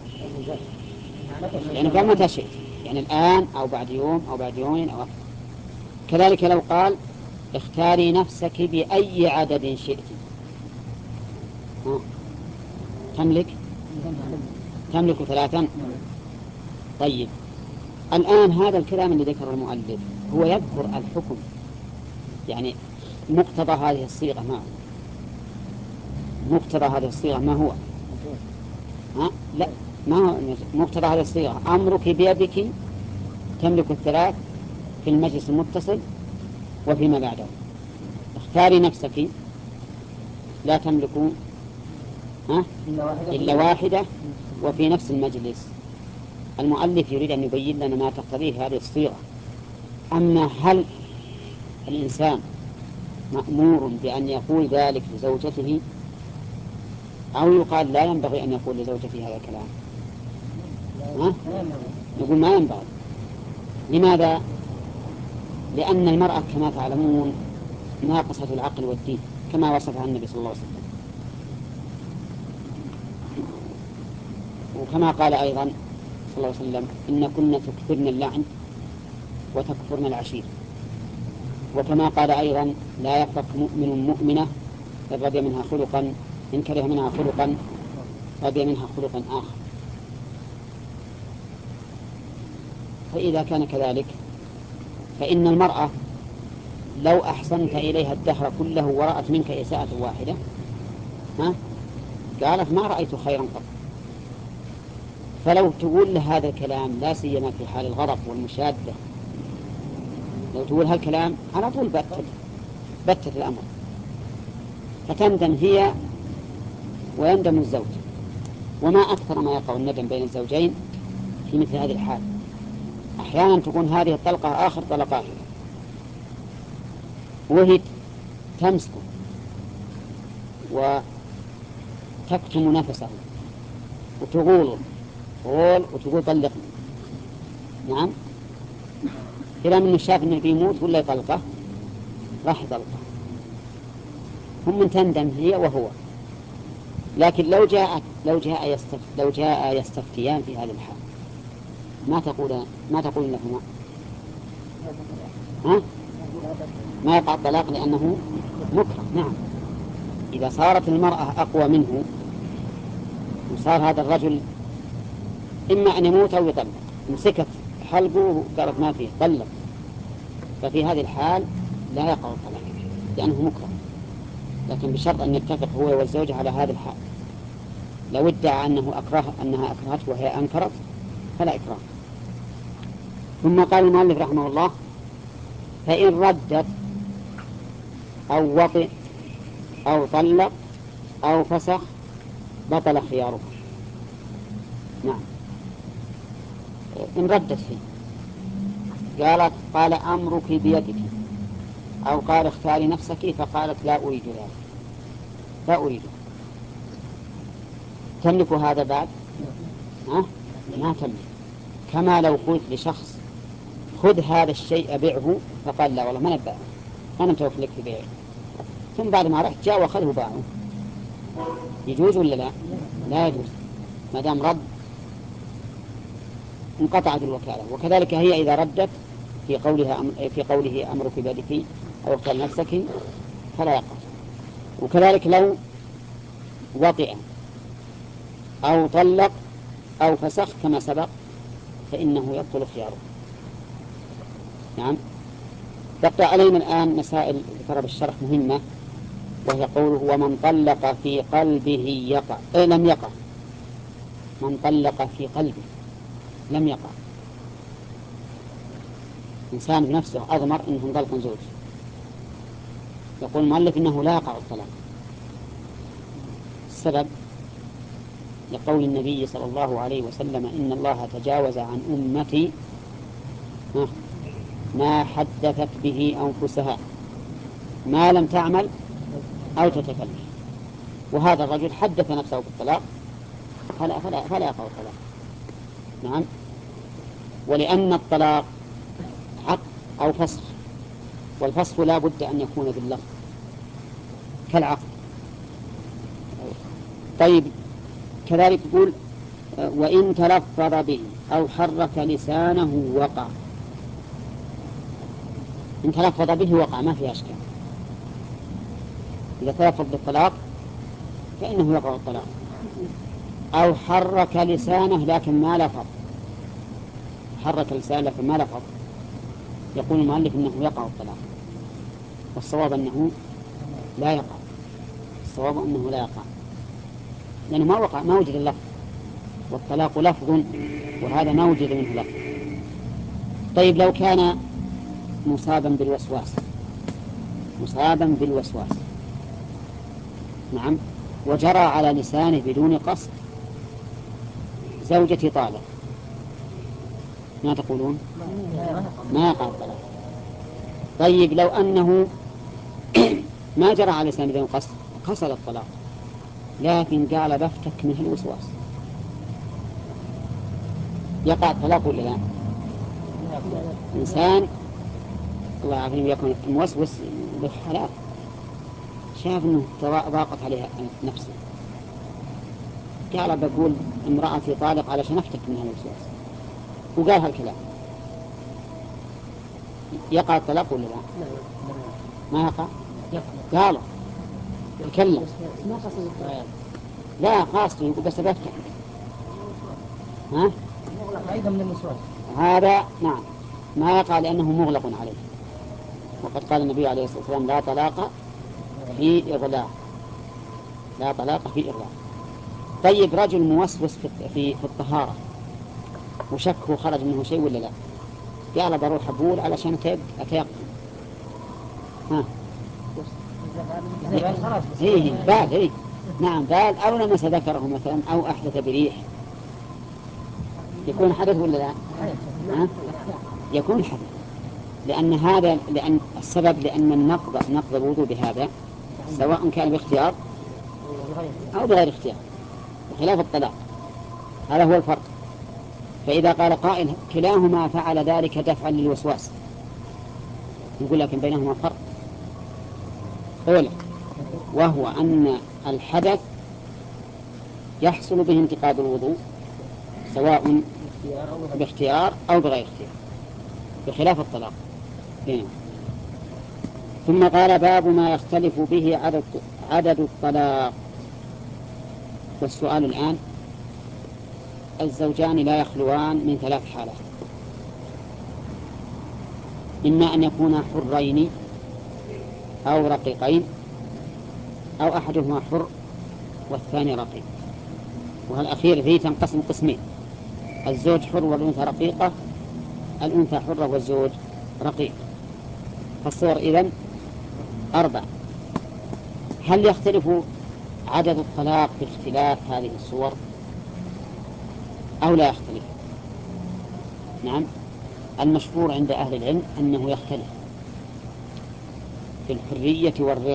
يعني قال متى شئت، يعني الآن أو بعد يوم أو بعد يومين أو أكثر. كذلك لو قال اختاري نفسك بأي عدد شئت، ها؟ تملك تملك ثلاثا. طيب الآن هذا الكلام اللي ذكر المؤلف هو يذكر الحكم، يعني مقتضى هذه الصيغة ما مقتضى هذه الصيغة ما هو؟ ها؟ لا، ما هو مقتضى هذه الصيغة أمرك بيدك تملك الثلاث في المجلس المتصل وفيما بعده. اختاري نفسك لا تملك ها؟ إلا واحدة وفي نفس المجلس. المؤلف يريد أن يبين لنا ما تقتضيه هذه الصيغة. أما هل الإنسان مأمور بأن يقول ذلك لزوجته أو يقال لا ينبغي أن يقول لزوجته هذا الكلام؟ ها؟ نقول ما ينبغي. لماذا؟ لأن المرأة كما تعلمون ناقصة العقل والدين كما وصفها النبي صلى الله عليه وسلم، وكما قال أيضا صلى الله عليه وسلم إن كنا تكثرن اللعن وتكفرن العشير. وكما قال أيضا لا يفرق مؤمن مؤمنة إن رضي منها خلقا إن كره منها خلقا رضي منها خلقا آخر. فإذا كان كذلك فإن المرأة لو أحسنت إليها الدهر كله ورأت منك إساءة واحدة ها؟ قالت ما رأيت خيرا قط. فلو تقول له هذا الكلام لا سيما في حال الغضب والمشادة، لو تقول هالكلام على طول بتت بتت الأمر، فتندم هي ويندم الزوج. وما أكثر ما يقع الندم بين الزوجين في مثل هذه الحال. أحيانا تكون هذه الطلقة آخر طلقات وهي تمسك وتكتم نفسه وتقول قول وتقول طلقني. نعم. إلى من شاف أنه بيموت ولا يطلقه راح يطلقه، هم من تندم هي وهو. لكن لو جاء لو جاء يستف لو جاء يستفتيان في هذه الحال ما تقول ما تقول لهما؟ ها؟ ما يقع الطلاق لأنه مكره. نعم. إذا صارت المرأة أقوى منه وصار هذا الرجل إما أن يموت أو يطلق، مسكت حلقه وقالت ما فيه طلق، ففي هذه الحال لا يقع الطلاق لأنه مكره، لكن بشرط أن يتفق هو والزوجة على هذا الحال. لو ادعى أنه أكره أنها أكرهته وهي أنكرت فلا إكراه. ثم قال المؤلف رحمه الله فإن ردت أو وطئ أو طلق أو فسخ بطل خياره. نعم. إن ردت فيه قالت قال أمرك بيدك أو قال اختاري نفسك فقالت لا أريد ذلك لا أريد، تملك هذا بعد؟ ها؟ ما تملك. كما لو قلت لشخص خذ هذا الشيء بيعه فقال لا والله ما نبأ أنا متوكل لك في بيعه، ثم بعد ما رحت جاء وأخذه وباعه، يجوز ولا لا؟ لا يجوز ما دام رد انقطعت الوكالة. وكذلك هي إذا ردت في قولها في قوله أمرك بيدك أو اختار نفسك فلا يقع. وكذلك لو وطئ أو طلق أو فسخ كما سبق فإنه يبطل خياره. نعم. بقي علينا الآن مسائل ذكرها بالشرح مهمة، وهي قوله ومن طلق في قلبه يقع إيه لم يقع. من طلق في قلبه لم يقع. إنسان بنفسه أضمر إنه انطلق زوج، يقول المؤلف إنه لا يقع الطلاق. السبب لقول النبي صلى الله عليه وسلم إن الله تجاوز عن أمتي ما حدثت به أنفسها ما لم تعمل أو تتكلم. وهذا الرجل حدث نفسه بالطلاق فلا, فلا, فلا يقع الطلاق. نعم. ولأن الطلاق عقد أو فسخ، والفسخ لا بد أن يكون باللفظ كالعقد. طيب كذلك يقول وإن تلفظ به أو حرك لسانه وقع. إن تلفظ به وقع ما فيها أشكال. إذا تلفظ بالطلاق فإنه يقع الطلاق. أو حرك لسانه لكن ما لفظ، حرك لسانه لكن ما لفظ، يقول المؤلف إنه يقع الطلاق. والصواب أنه لا يقع. الصواب أنه لا يقع لأنه ما وقع، ما وجد اللفظ، والطلاق لفظ وهذا ما وجد منه لفظ. طيب لو كان مصابا بالوسواس، مصابا بالوسواس نعم، وجرى على لسانه بدون قصد زوجتي طالق، ما تقولون؟ ما يقع الطلاق. طيب لو أنه ما جرى على لسانه بدون قصد حصل الطلاق، لكن قال بفتك منه الوسواس، يقع الطلاق ولا لا؟ إنسان الله يعافيه يكون موسوس بالحلال، شاف أنه ضاقت عليها نفسه، قال بقول امرأتي طالق علشان أفتك منها الوسواس، وقال هالكلام، يقع الطلاق ولا لا؟ ما يقع؟ قال يتكلم لا قاصد يقول بس بفتك. ها؟ أيضا من الوسواس هذا نعم ما يقع لأنه مغلق عليه. وقد قال النبي عليه الصلاة والسلام لا طلاق في إغلاق، لا طلاق في إغلاق. طيب رجل موسوس في في الطهارة وشكه خرج منه شيء ولا لا؟ قال بروح أبول علشان أتيقن. ها؟ إيه بال إيه نعم بال أو لمس ذكره مثلا أو أحدث بريح، يكون حدث ولا لا؟ ها؟ يكون حدث، لأن هذا لأن السبب لأن النقض نقض الوضوء بهذا سواء كان باختيار أو بغير اختيار، بخلاف الطلاق هذا هو الفرق. فإذا قال قائل كلاهما فعل ذلك دفعا للوسواس، نقول لكن بينهما فرق. أولا وهو أن الحدث يحصل به انتقاض الوضوء سواء باختيار أو بغير اختيار، بخلاف الطلاق. هنا. ثم قال باب ما يختلف به عدد, عدد الطلاق. والسؤال الآن الزوجان لا يخلوان من ثلاث حالات: إما أن يكونا حرين أو رقيقين، أو أحدهما حر والثاني رقيق. والأخير ذي تنقسم قسمين: الزوج حر والأنثى رقيقة، الأنثى حرة والزوج رقيق. فالصور إذن أربع. هل يختلف عدد الطلاق باختلاف هذه الصور أو لا يختلف؟ نعم، المشهور عند أهل العلم أنه يختلف في الحرية والرق.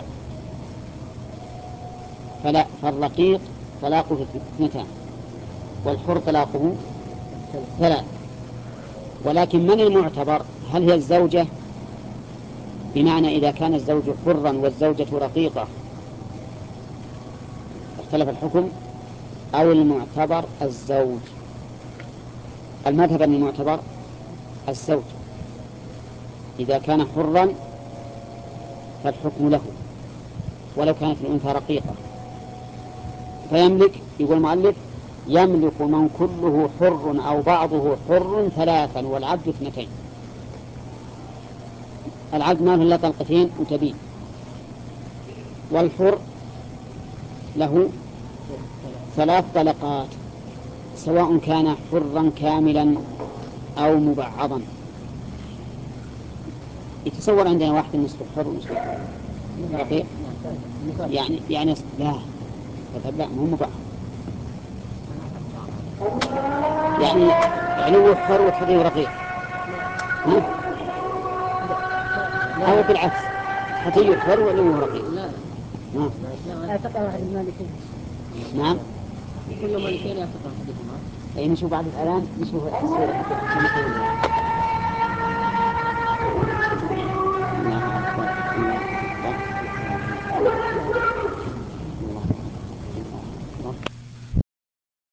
فلا فالرقيق طلاقه اثنتان والحر طلاقه ثلاث. ولكن من المعتبر؟ هل هي الزوجة بمعنى إذا كان الزوج حرا والزوجة رقيقة اختلف الحكم، أو المعتبر الزوج؟ المذهب أن المعتبر الزوج، إذا كان حرا فالحكم له ولو كانت الأنثى رقيقة. فيملك، يقول المؤلف يملك من كله حر أو بعضه حر ثلاثا والعبد اثنتين. العبد ما له طلقتين وتبين، والحر له ثلاث طلقات سواء كان حرا كاملا أو مبعضا. يتصور عندنا واحد نصف حر ونصف رقيق، يعني يعني لا لا مو مبعض، يعني علو حر وحري ورقيق، أو بالعكس حتي حر وعلو رقيق. لا نعم لا تقع واحد المالكين. نعم كل مالكين يعتقد أحدهما. أي نشوف بعد الآن نشوف التصوير.